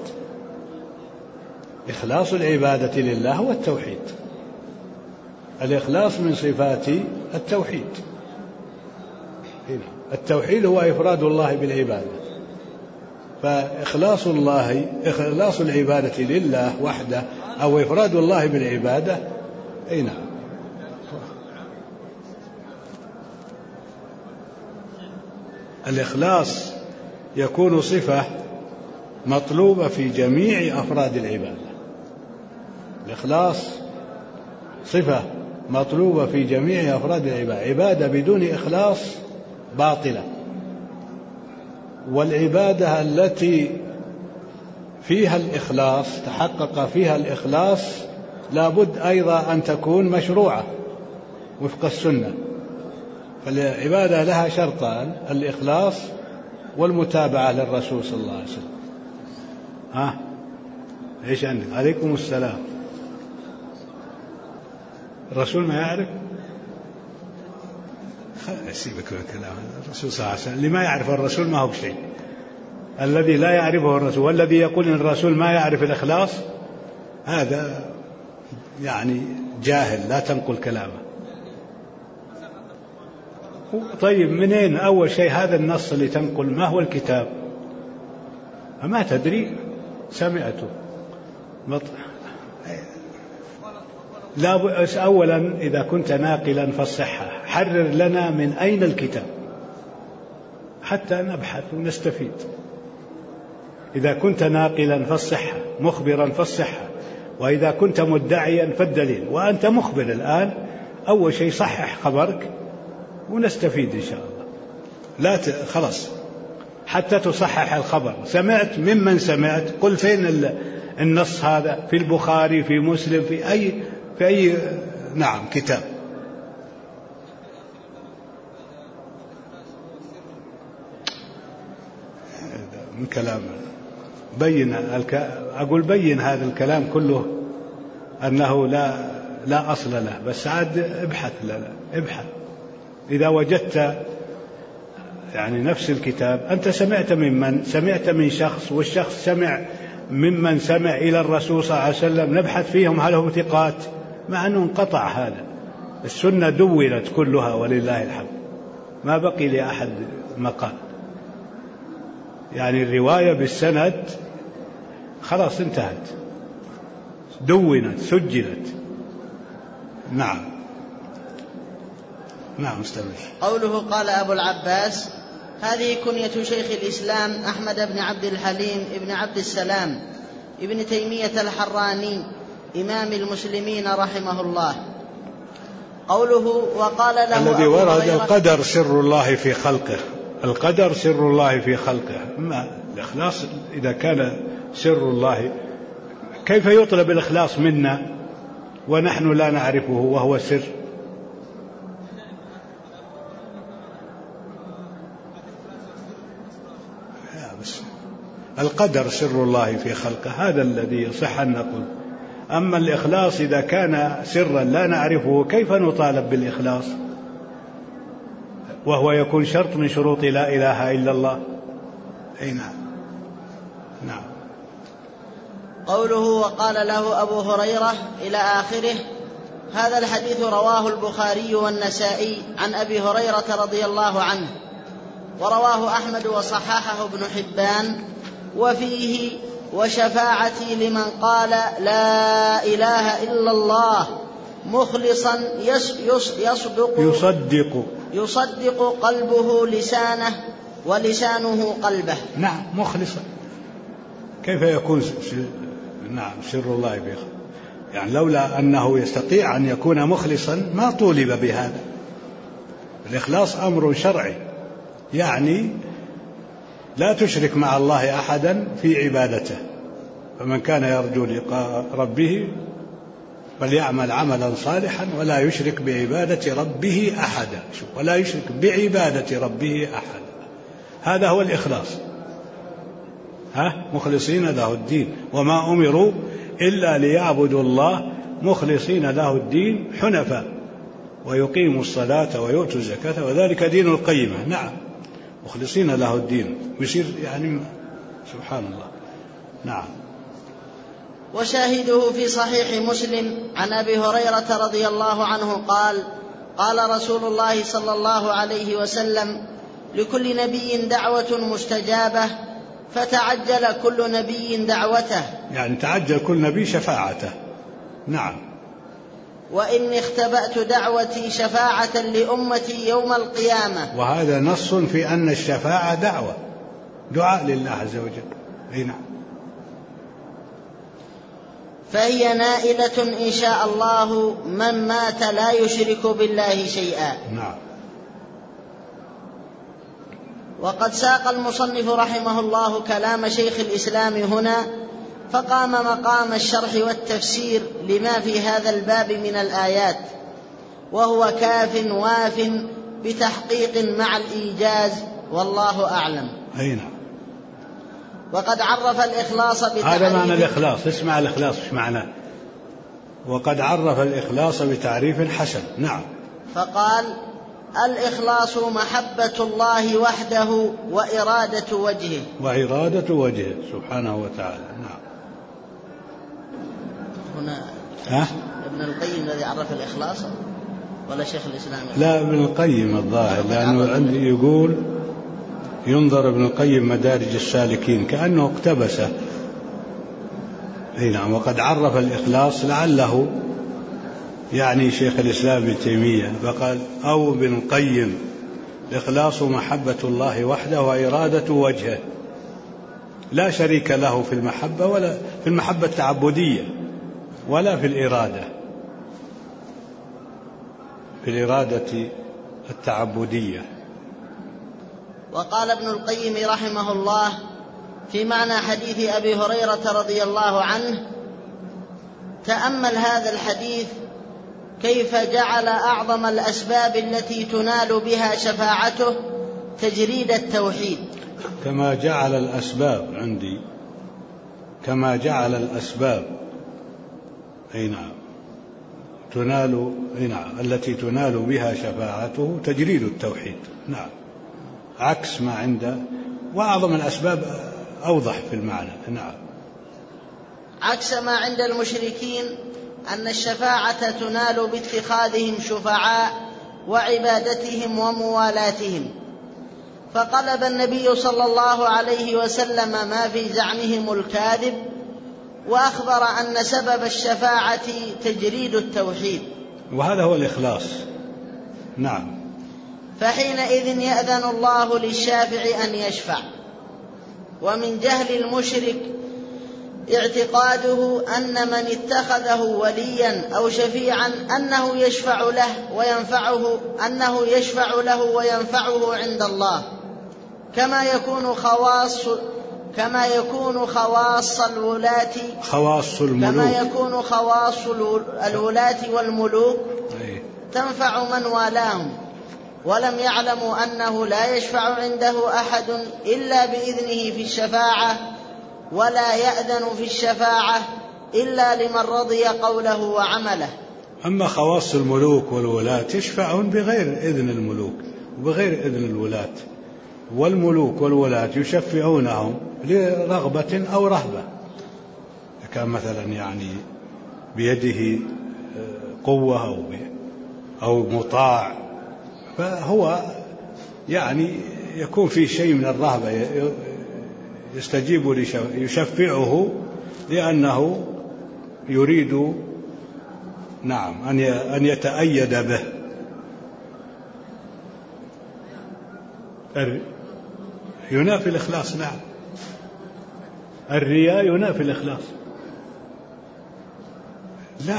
إخلاص العبادة لله هو التوحيد. الإخلاص من صفات التوحيد. التوحيد هو إفراد الله بالعبادة. فإخلاص إخلاص العبادة لله وحده أو إفراد الله بالعبادة. أي نعم. الإخلاص يكون صفة مطلوبة في جميع أفراد العبادة. الإخلاص صفة مطلوبة في جميع أفراد العبادة. عبادة بدون إخلاص باطلة، والعبادة التي فيها الإخلاص تحقق فيها الإخلاص لابد أيضا أن تكون مشروعة وفق السنة. فالعبادة لها شرطان: الإخلاص والمتابعة للرسول صلى الله عليه وسلم. إيش عندك؟ عليكم السلام. الرسول ما يعرف؟ سيبك من الكلام. الرسول صلى الله عليه وسلم اللي ما يعرف الرسول ما هو شيء. الذي لا يعرفه الرسول والذي يقول إن الرسول ما يعرف الإخلاص هذا يعني جاهل، لا تنقل كلامه. طيب منين أول شيء هذا النص اللي تنقل؟ ما هو الكتاب؟ ما تدري، سمعته. لا، أولا إذا كنت ناقلا فالصحة حرر لنا من أين الكتاب حتى نبحث ونستفيد. إذا كنت ناقلا فالصحة، مخبرا فالصحة، وإذا كنت مدعيا فالدليل. وأنت مخبر الآن، أول شيء صحح خبرك ونستفيد إن شاء الله. لا خلاص حتى تصحح الخبر. سمعت ممن سمعت، قل فين النص هذا؟ في البخاري، في مسلم، في أي نعم كتاب. من كلام أقول بين هذا الكلام كله أنه لا أصل له، بس عاد ابحث إذا وجدت يعني نفس الكتاب. أنت سمعت ممن؟ سمعت من شخص، والشخص سمع ممن سمع إلى الرسول صلى الله عليه وسلم. نبحث فيهم هل هم ثقات، مع أنه انقطع هذا. السنة دونت كلها ولله الحمد، ما بقي لأحد مقال. يعني الرواية بالسند خلاص انتهت، دونت، سجلت. نعم استمر. قوله قال أبو العباس هذه كنية شيخ الإسلام أحمد بن عبد الحليم ابن عبد السلام ابن تيمية الحراني إمام المسلمين رحمه الله. قوله وقال له الذي ورد القدر سر الله في خلقه. القدر سر الله في خلقه. أما الإخلاص إذا كان سر الله كيف يطلب الإخلاص منا ونحن لا نعرفه وهو سر؟ القدر سر الله في خلقه، هذا الذي يصح أن نقول. أما الإخلاص إذا كان سرا لا نعرفه كيف نطالب بالإخلاص وهو يكون شرط من شروط لا إله إلا الله؟ أي نعم. قوله وقال له أبو هريرة إلى آخره. هذا الحديث رواه البخاري والنسائي عن أبي هريرة رضي الله عنه، ورواه أحمد وصححه ابن حبان، وفيه وشفاعتي لمن قال لا إله إلا الله مخلصا يصدق قلبه لسانه ولسانه قلبه. نعم مخلصا. كيف يكون سر الله به؟ يعني لولا أنه يستطيع أن يكون مخلصا ما طولب بهذا. الإخلاص أمر شرعي، يعني لا تشرك مع الله أحدا في عبادته. فمن كان يرجو لقاء ربه بل يعمل عملا صالحا ولا يشرك بعبادة ربه أحدا. ولا يشرك بعبادة ربه أحدا، هذا هو الإخلاص. مخلصين له الدين، وما أمروا إلا ليعبدوا الله مخلصين له الدين حنفاء ويقيموا الصلاة ويؤتوا الزكاة وذلك دين القيمة. نعم، مخلصين له الدين، يصير يعني سبحان الله. نعم. وشاهده في صحيح مسلم عن أبي هريرة رضي الله عنه قال: قال رسول الله صلى الله عليه وسلم: لكل نبي دعوة مستجابة، فتعجل كل نبي دعوته، يعني تعجل كل نبي شفاعته. نعم. وإني اختبأت دعوتي شفاعة لأمتي يوم القيامة. وهذا نص في أن الشفاعة دعاء لله عز وجل. أي نعم. فهي نائلة إن شاء الله من مات لا يشرك بالله شيئا. نعم. وقد ساق المصنف رحمه الله كلام شيخ الإسلام هنا، فقام مقام الشرح والتفسير لما في هذا الباب من الآيات، وهو كاف واف بتحقيق مع الإيجاز، والله أعلم. أي نعم. وقد عرف الإخلاص بتعريف. هذا معنى الإخلاص. اسمع الإخلاص ايش معناه. وقد عرف الإخلاص بتعريف حسن. نعم. فقال: الإخلاص محبة الله وحده وإرادة وجهه سبحانه وتعالى. نعم. هنا ابن القيم الذي عرف الإخلاص ولا شيخ الإسلام؟ لا، ابن القيم الظاهر، لأنه عندي يقول ينظر ابن القيم مدارج السالكين كأنه اقتبسه. نعم. وقد عرف الإخلاص لعله يعني شيخ الإسلام ابن تيمية، فقال أو ابن القيم: الإخلاص محبة الله وحده وإرادة وجهه، لا شريك له في المحبة، ولا في المحبة التعبدية، ولا في الإرادة التعبدية. وقال ابن القيم رحمه الله في معنى حديث أبي هريرة رضي الله عنه: تأمل هذا الحديث كيف جعل أعظم الأسباب التي تنال بها شفاعته تجريد التوحيد. كما جعل الأسباب أي نعم التي تنال بها شفاعته تجريد التوحيد. نعم، عكس ما عنده. وأعظم الأسباب أوضح في المعنى. نعم. عكس ما عند المشركين أن الشفاعة تنال باتخاذهم شفعاء وعبادتهم وموالاتهم، فقلب النبي صلى الله عليه وسلم ما في زعمهم الكاذب، وأخبر أن سبب الشفاعة تجريد التوحيد، وهذا هو الإخلاص. نعم. فحينئذ يأذن الله للشافع أن يشفع. ومن جهل المشرك اعتقاده أن من اتخذه وليا أو شفيعا أنه يشفع له وينفعه عند الله، كما يكون خواص الولاة والملوك تنفع من والاهم، ولم يعلموا أنه لا يشفع عنده أحد إلا بإذنه في الشفاعة، ولا يأذن في الشفاعة إلا لمن رضي قوله وعمله. أما خواص الملوك والولاة يشفعون بغير إذن الملوك وبغير إذن الولاة، والملوك والولاة يشفعونهم لرغبة أو رهبة، كان مثلا يعني بيده قوة أو مطاع، فهو يعني يكون في شيء من الرهبة يستجيب يشفعه لأنه يريد نعم أن يتأيد به. ينافي الإخلاص. نعم، الرياء ينافي الإخلاص. لا،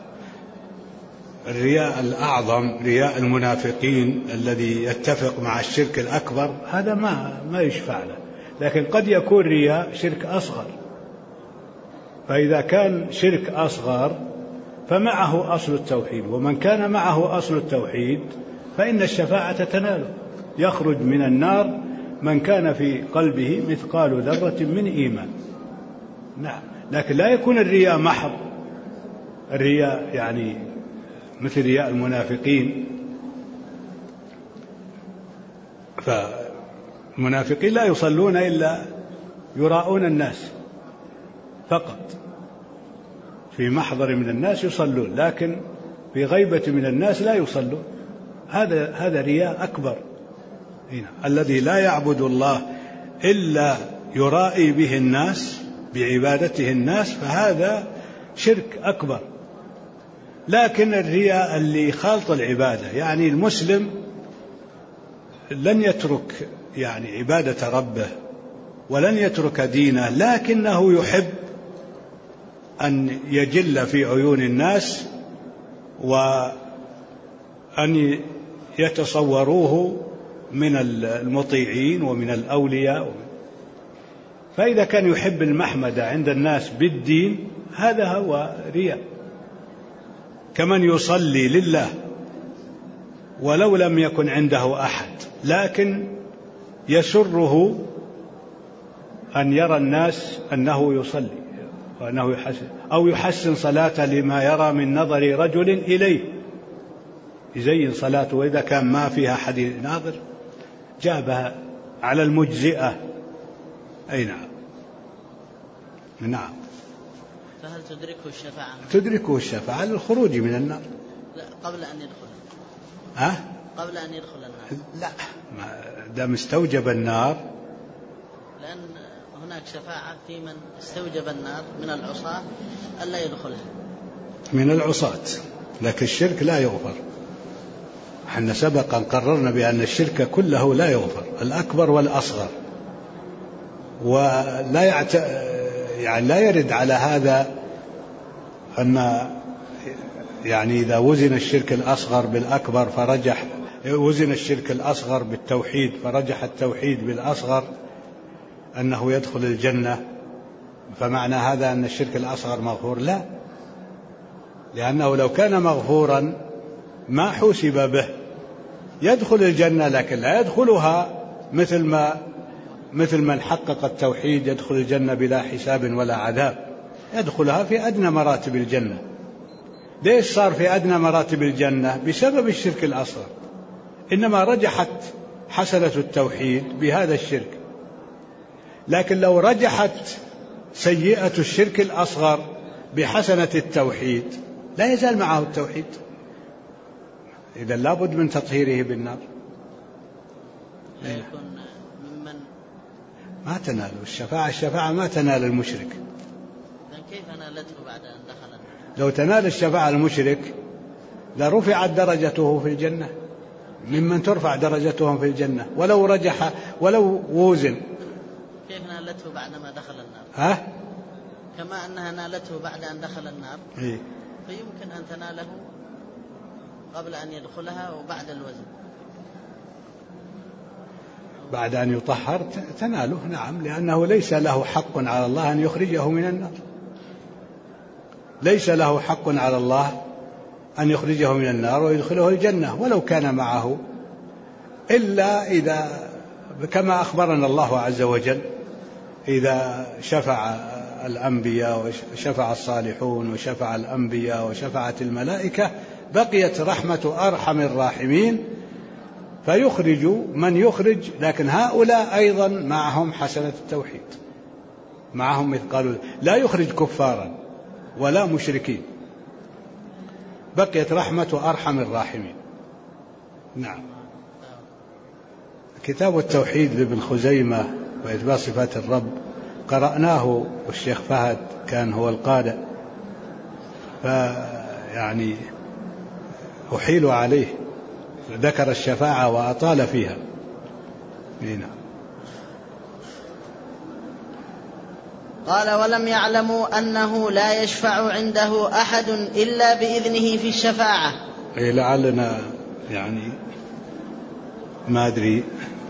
الرياء الأعظم رياء المنافقين الذي يتفق مع الشرك الأكبر هذا ما يشفع له، لكن قد يكون رياء شرك أصغر، فإذا كان شرك أصغر فمعه أصل التوحيد، ومن كان معه أصل التوحيد فإن الشفاعة تناله، يخرج من النار من كان في قلبه مثقال ذرة من إيمان. نعم، لكن لا يكون الرياء محض، الرياء يعني مثل رياء المنافقين، فالمنافقين لا يصلون إلا يراءون الناس فقط، في محضر من الناس يصلون، لكن في غيبة من الناس لا يصلون. هذا رياء أكبر. الذي لا يعبد الله إلا يرائي به الناس بعبادته الناس، فهذا شرك أكبر. لكن الرياء اللي خالط العبادة، يعني المسلم لن يترك يعني عبادة ربه ولن يترك دينه، لكنه يحب أن يجل في عيون الناس وأن يتصوروه من المطيعين ومن الأولياء. فإذا كان يحب المحمدة عند الناس بالدين، هذا هو رياء. كمن يصلي لله ولو لم يكن عنده أحد، لكن يسره أن يرى الناس أنه يصلي وأنه يحسن، أو يحسن صلاة لما يرى من نظر رجل إليه، يزين صلاته، وإذا كان ما فيها أحد ناظر جابها على المجزئة. أي نعم. نعم. فهل تدركه الشفاعة؟ تدركه الشفاعة للخروج من النار. لا، قبل أن يدخل. قبل أن يدخل النار. لا، دام استوجب النار. لأن هناك شفاعة في من استوجب النار من العصاة ألا يدخلها. من العصاة، لكن الشرك لا يغفر. احنا سبقا قررنا بأن الشرك كله لا يغفر، الأكبر والأصغر، ولا يعني لا يرد على هذا أن يعني إذا وزن الشرك الأصغر بالأكبر فرجح، وزن الشرك الأصغر بالتوحيد فرجح التوحيد بالأصغر أنه يدخل الجنة، فمعنى هذا أن الشرك الأصغر مغفور؟ لا، لأنه لو كان مغفورا ما حوسب به، يدخل الجنة لكن لا يدخلها مثل من حقق التوحيد يدخل الجنة بلا حساب ولا عذاب، يدخلها في أدنى مراتب الجنة. ليش صار في أدنى مراتب الجنة؟ بسبب الشرك الأصغر، إنما رجحت حسنة التوحيد بهذا الشرك. لكن لو رجحت سيئة الشرك الأصغر بحسنة التوحيد لا يزال معه التوحيد، إذا لابد من تطهيره بالنار. لا يكون ممن ما تنال الشفاعة ما تنال المشرك. كيف نالته بعد أن دخل النار؟ لو تنال الشفاعة المشرك لرفعت درجته في الجنة، ممن ترفع درجتهم في الجنة ولو رجح ولو وزن. كيف نالته بعدما دخل النار؟ كما أنها نالته بعد أن دخل النار، فيمكن أن تناله قبل أن يدخلها وبعد الوزن، بعد أن يطهر تناله. نعم، لأنه ليس له حق على الله أن يخرجه من النار، ليس له حق على الله أن يخرجه من النار ويدخله الجنة ولو كان معه، إلا إذا كما أخبرنا الله عز وجل إذا شفع الأنبياء وشفع الصالحون وشفع الأنبياء وشفعت الملائكة بقيت رحمة أرحم الراحمين فيخرج من يخرج، لكن هؤلاء أيضا معهم حسنة التوحيد، معهم مثقال، لا يخرج كفارا ولا مشركين، بقيت رحمة أرحم الراحمين. نعم. كتاب التوحيد لابن خزيمة وإثبات صفات الرب قرأناه والشيخ فهد كان هو القارئ، فيعني أحيل عليه، ذكر الشفاعة وأطال فيها. هنا قال: ولم يعلموا أنه لا يشفع عنده أحد إلا بإذنه في الشفاعة. لعلنا يعني ما أدري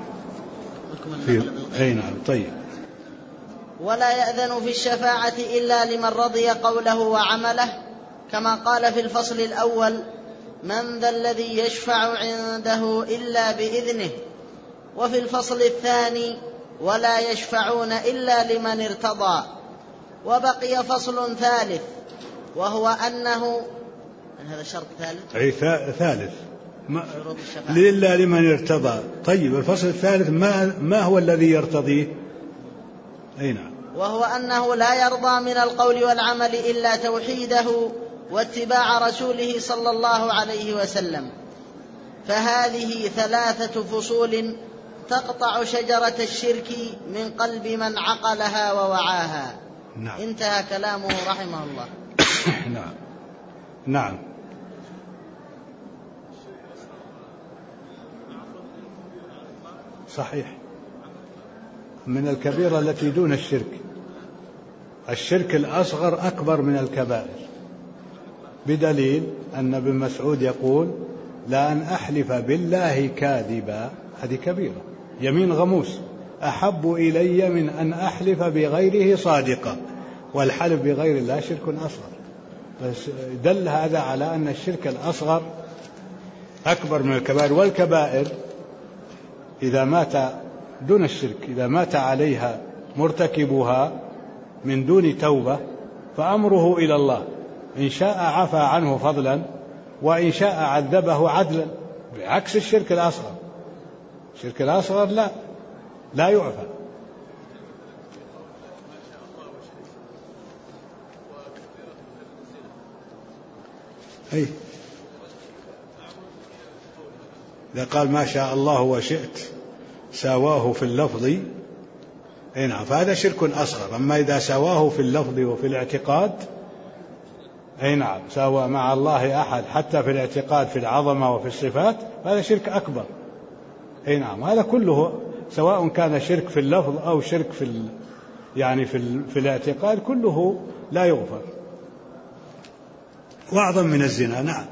في نعم. طيب. ولا يأذن في الشفاعة إلا لمن رضي قوله وعمله، كما قال في الفصل الأول: من ذا الذي يشفع عنده إلا بإذنه، وفي الفصل الثاني: ولا يشفعون إلا لمن ارتضى. وبقي فصل ثالث، وهو أنه هذا شرط ثالث، أي ثالث إلا لمن ارتضى. طيب الفصل الثالث ما هو الذي يرتضيه؟ أي نعم. وهو أنه لا يرضى من القول والعمل إلا توحيده واتباع رسوله صلى الله عليه وسلم. فهذه 3 فصول تقطع شجرة الشرك من قلب من عقلها ووعاها. نعم. انتهى كلامه رحمه الله. نعم. نعم. صحيح، من الكبيرة التي دون الشرك. الشرك الأصغر أكبر من الكبائر، بدليل أن ابن مسعود يقول: لأن أحلف بالله كاذبا، هذه كبيرة، يمين غموس، أحب إلي من أن أحلف بغيره صادقا. والحلف بغير الله شرك أصغر. بس دل هذا على أن الشرك الأصغر أكبر من الكبائر. والكبائر إذا مات دون الشرك، إذا مات عليها مرتكبها من دون توبة فأمره إلى الله، إن شاء عفى عنه فضلا وإن شاء عذبه عدلا، بعكس الشرك الأصغر. الشرك الأصغر لا يعفى. أي إذا قال ما شاء الله وشئت ساواه في اللفظ، أي نعم، فهذا شرك أصغر. أما إذا ساواه في اللفظ وفي الاعتقاد، أي نعم، ساوى مع الله أحد حتى في الاعتقاد في العظمة وفي الصفات، هذا شرك أكبر. أي نعم، هذا كله سواء كان شرك في اللفظ أو شرك في الاعتقاد، كله لا يغفر، وأعظم من الزنا. نعم.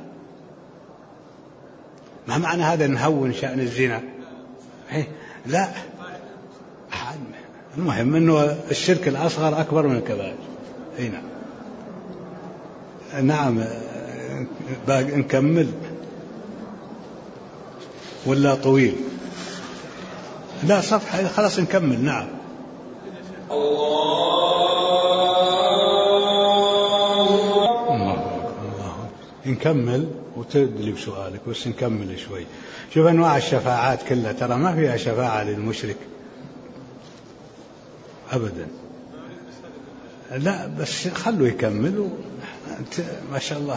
ما معنى هذا نهون شأن الزنا؟ لا، المهم أنه الشرك الأصغر أكبر من الكبائر. أي نعم. نعم. نكمل ولا طويل؟ لا، صفحة خلاص نكمل. نعم. الله نكمل وتدلي بسؤالك، بس نكمل شوي. شوف أنواع الشفاعات كلها، ترى ما فيها شفاعة للمشرك أبدا. لا بس خلوا يكمل ما شاء الله.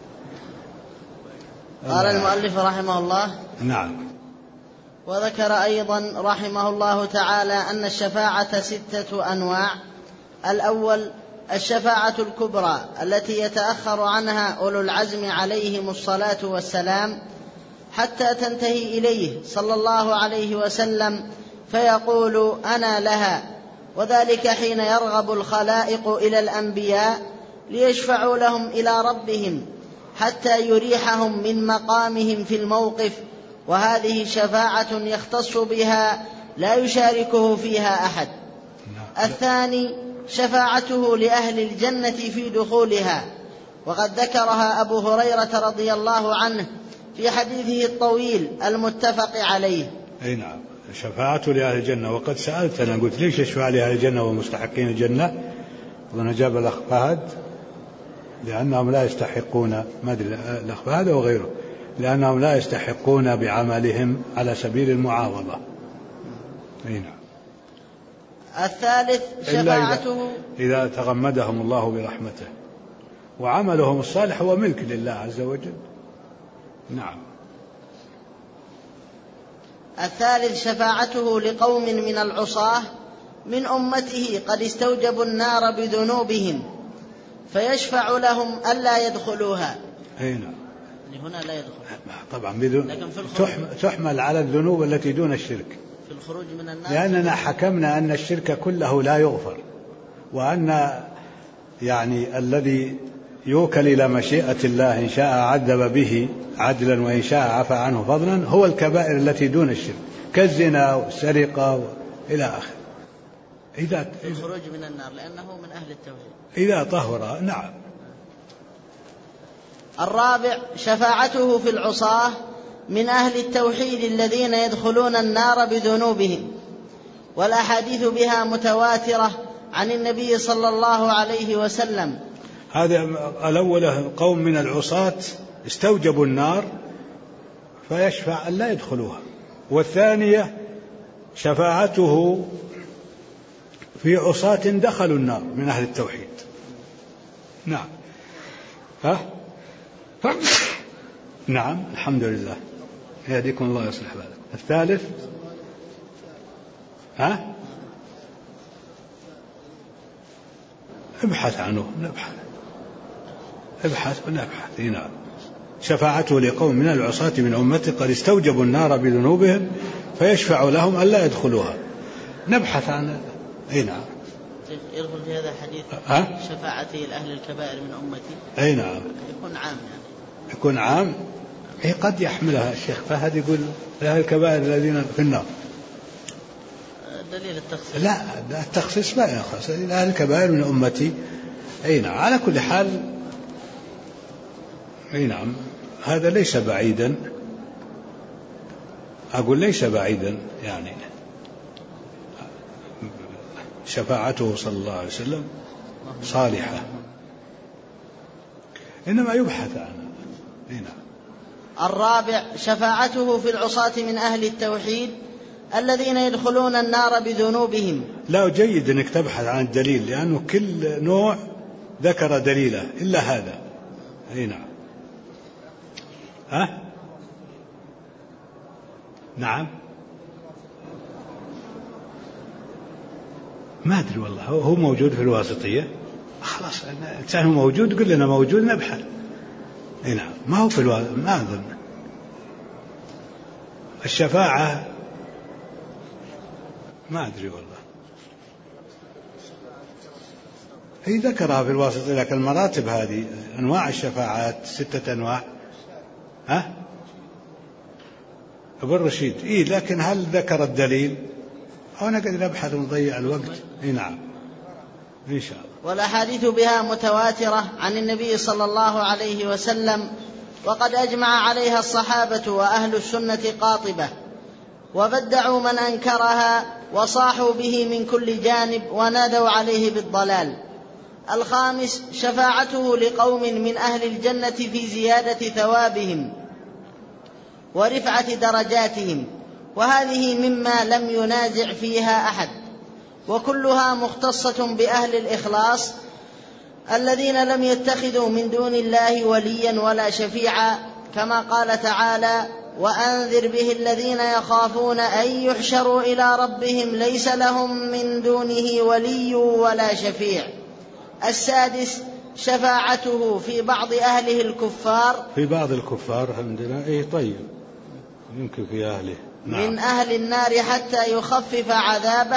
قال المؤلف رحمه الله: نعم. وذكر أيضا رحمه الله تعالى أن الشفاعة 6 أنواع. الأول الشفاعة الكبرى التي يتأخر عنها أولو العزم عليهم الصلاة والسلام حتى تنتهي إليه صلى الله عليه وسلم فيقول: أنا لها. وذلك حين يرغب الخلائق إلى الأنبياء ليشفعوا لهم إلى ربهم حتى يريحهم من مقامهم في الموقف، وهذه شفاعة يختص بها لا يشاركه فيها أحد. الثاني شفاعته لأهل الجنة في دخولها، وقد ذكرها أبو هريرة رضي الله عنه في حديثه الطويل المتفق عليه. أي نعم، شفاعة لأهل الجنة. وقد سألتنا قلت ليش يشفع لأهل الجنة ومستحقين الجنة؟ ونجاب الأخ فهد: لأنهم لا يستحقون، ما أدري الأخ فهد وغيره، لأنهم لا يستحقون بعملهم على سبيل المعاوضة. أي نعم. الثالث شفاعته إذا تغمدهم الله برحمته، وعملهم الصالح هو ملك لله عز وجل. نعم. الثالث شفاعته لقوم من العصاة من أمته قد استوجبوا النار بذنوبهم فيشفع لهم ألا يدخلوها. أي نعم. هنا لا يدخل طبعا تحمل على الذنوب التي دون الشرك في الخروج من النار، لأننا حكمنا أن الشرك كله لا يغفر، وأن الذي يوكل إلى مشيئة الله إن شاء عذب به عدلا وإن شاء عفى عنه فضلا هو الكبائر التي دون الشرك كالزنا والسرقة إلى آخره. الخروج من النار لأنه من أهل التوحيد إذا طهر. نعم. الرابع شفاعته في العصاة من أهل التوحيد الذين يدخلون النار بذنوبهم، والأحاديث بها متواترة عن النبي صلى الله عليه وسلم. هذا الأول قوم من العصاة استوجبوا النار فيشفع أن لا يدخلوها، والثانية شفاعته في عصاة دخلوا النار من أهل التوحيد. نعم. نعم الحمد لله، يهديكم الله يصلح بالك. الثالث ابحث عنه، ابحث. نعم. شفاعته لقوم من العصاة من أمته قد استوجبوا النار بذنوبهم فيشفع لهم ألا يدخلوها. نبحث عن نعم. يدخل في هذا الحديث شفاعتي لأهل الكبائر من أمتي. أي نعم. يكون عام يكون عام. قد يحملها الشيخ فهد يقول أهل الكبائر الذين في النار. دليل التخصيص. لا التخصيص ما يخص أهل الكبائر من أمتي. أي نعم. على كل حال أي نعم هذا ليس بعيدا، أقول ليس بعيدا، يعني شفاعته صلى الله عليه وسلم صالحة، إنما يبحث عنها. نعم. الرابع شفاعته في العصاة من أهل التوحيد الذين يدخلون النار بذنوبهم. لا جيد أنك تبحث عن الدليل، لأنه كل نوع ذكر دليله إلا هذا. أي نعم. نعم ما أدري والله، هو موجود في الواسطية خلاص، الإنسان هو موجود قل لنا موجود نبحث. نعم ما هو في ما أظن الشفاعة، ما أدري والله. هي ذكرها في الواسطية، لكن المراتب هذه أنواع الشفاعات 6 أنواع. أبو الرشيد لكن هل ذكر الدليل أو نقدر نبحث ونضيع الوقت؟ نعم إن شاء الله. والأحاديث بها متواترة عن النبي صلى الله عليه وسلم، وقد أجمع عليها الصحابة وأهل السنة قاطبة، وبدعوا من أنكرها وصاحوا به من كل جانب ونادوا عليه بالضلال. الخامس شفاعته لقوم من أهل الجنة في زيادة ثوابهم ورفعة درجاتهم، وهذه مما لم ينازع فيها أحد، وكلها مختصة بأهل الإخلاص الذين لم يتخذوا من دون الله وليا ولا شفيعا، كما قال تعالى: وأنذر به الذين يخافون أن يحشروا إلى ربهم ليس لهم من دونه ولي ولا شفيع. السادس شفاعته في بعض أهله الكفار، في بعض الكفار الحمد لله. طيب يمكن في أهله. نعم. من أهل النار حتى يخفف عذابه،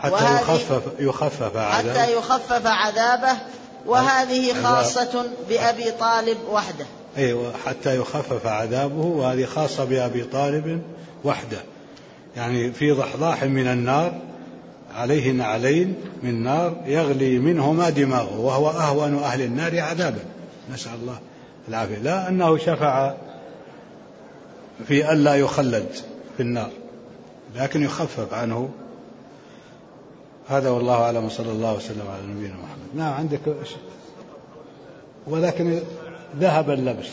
حتى يخفف عذابه، وهذه خاصة بأبي طالب وحده. أيوة حتى يخفف عذابه، وهذه خاصة بأبي طالب وحده، يعني في ضحضاح من النار عليه نعلين من نار يغلي منهما دماغه، وهو أهون أهل النار عذابا، نسأل الله العافية. لا أنه شفع في ألا يخلد في النار، لكن يخفف عنه. هذا والله أعلم، صلى الله وسلم على نبينا محمد. نعم عندك ولكن ذهب اللبس.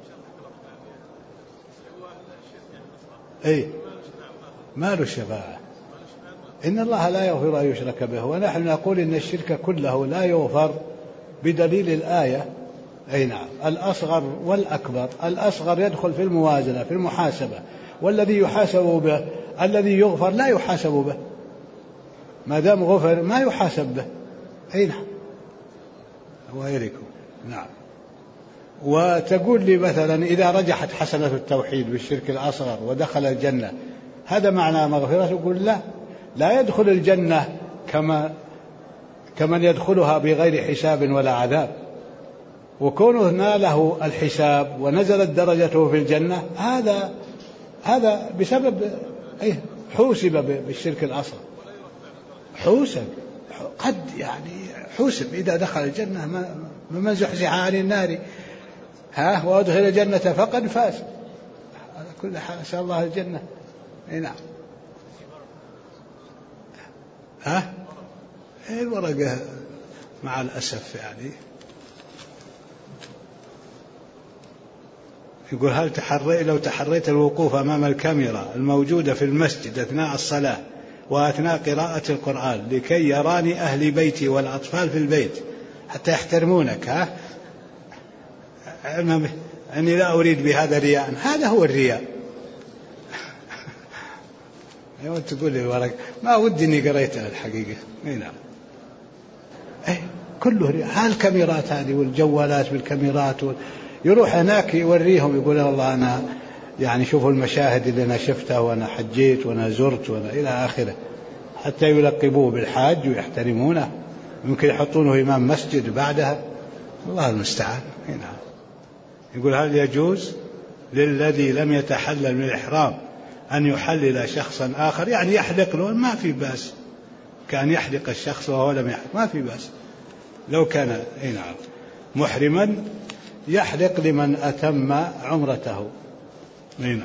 ما له الشفاعة. إن الله لا يغفر أن يشرك به، ونحن نقول إن الشرك كله لا يغفر بدليل الآية. نعم الأصغر والأكبر. الأصغر يدخل في الموازنة في المحاسبة، والذي يحاسب به الذي يغفر لا يحاسب به، ما دام غفر ما يحاسب به. نعم وإليكم. نعم. وتقول لي مثلا إذا رجحت حسنة التوحيد بالشرك الأصغر ودخل الجنة هذا معنى مغفرة؟ يقول لا يدخل الجنة كمن يدخلها بغير حساب ولا عذاب، وكونه ناله الحساب ونزلت درجته في الجنة هذا بسبب حوسب بالشرك الأصغر. حوسب قد يعني حوسب إذا دخل الجنة من زحزح عن النار وأدخل الجنة فقد فاز. على كل حال أسأل الله الجنة. نعم. الورقة مع الأسف يعني. يقول هل لو تحريت الوقوف أمام الكاميرا الموجودة في المسجد أثناء الصلاة وأثناء قراءة القرآن لكي يراني أهل بيتي والأطفال في البيت حتى يحترمونك، أني لا أريد بهذا رياء. هذا هو الرياء. تقول لي الورق ما ودي إني قريتها الحقيقة. نعم. كله رياء. هالكاميرات هذه والجوالات بالكاميرات يروح هناك يوريهم يقول والله أنا يعني شوفوا المشاهد اللي أنا شفتها وأنا حجيت وأنا زرت وأنا إلى آخره، حتى يلقبوه بالحاج ويحترمونه. يمكن يحطونه إمام مسجد بعدها. الله المستعان. نعم. يقول هل يجوز للذي لم يتحلل من الإحرام أن يحلل شخصا آخر؟ يعني يحلق له، ما في بأس. كان يحلق الشخص وهو لم يحلق ما في بأس. لو كان نعم محرما يحلق لمن أتم عمرته. نعم.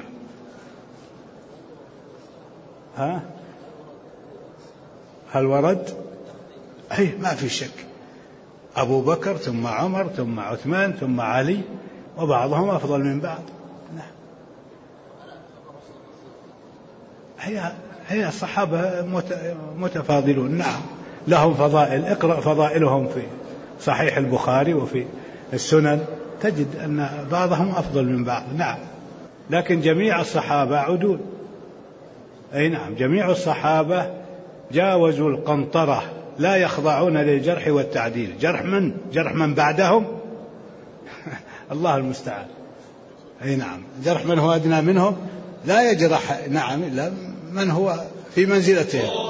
هل ورد؟ ما في شك. أبو بكر ثم عمر ثم عثمان ثم علي، وبعضهم أفضل من بعض. نعم. هي الصحابة متفاضلون. نعم لهم فضائل. اقرأ فضائلهم في صحيح البخاري وفي السنن تجد أن بعضهم أفضل من بعض. نعم. لكن جميع الصحابة عدول. نعم جميع الصحابة جاوزوا القنطرة، لا يخضعون للجرح والتعديل. جرح من بعدهم الله المستعان. نعم جرح من هو أدنى منهم لا يجرح نعم إلا من هو في منزلته.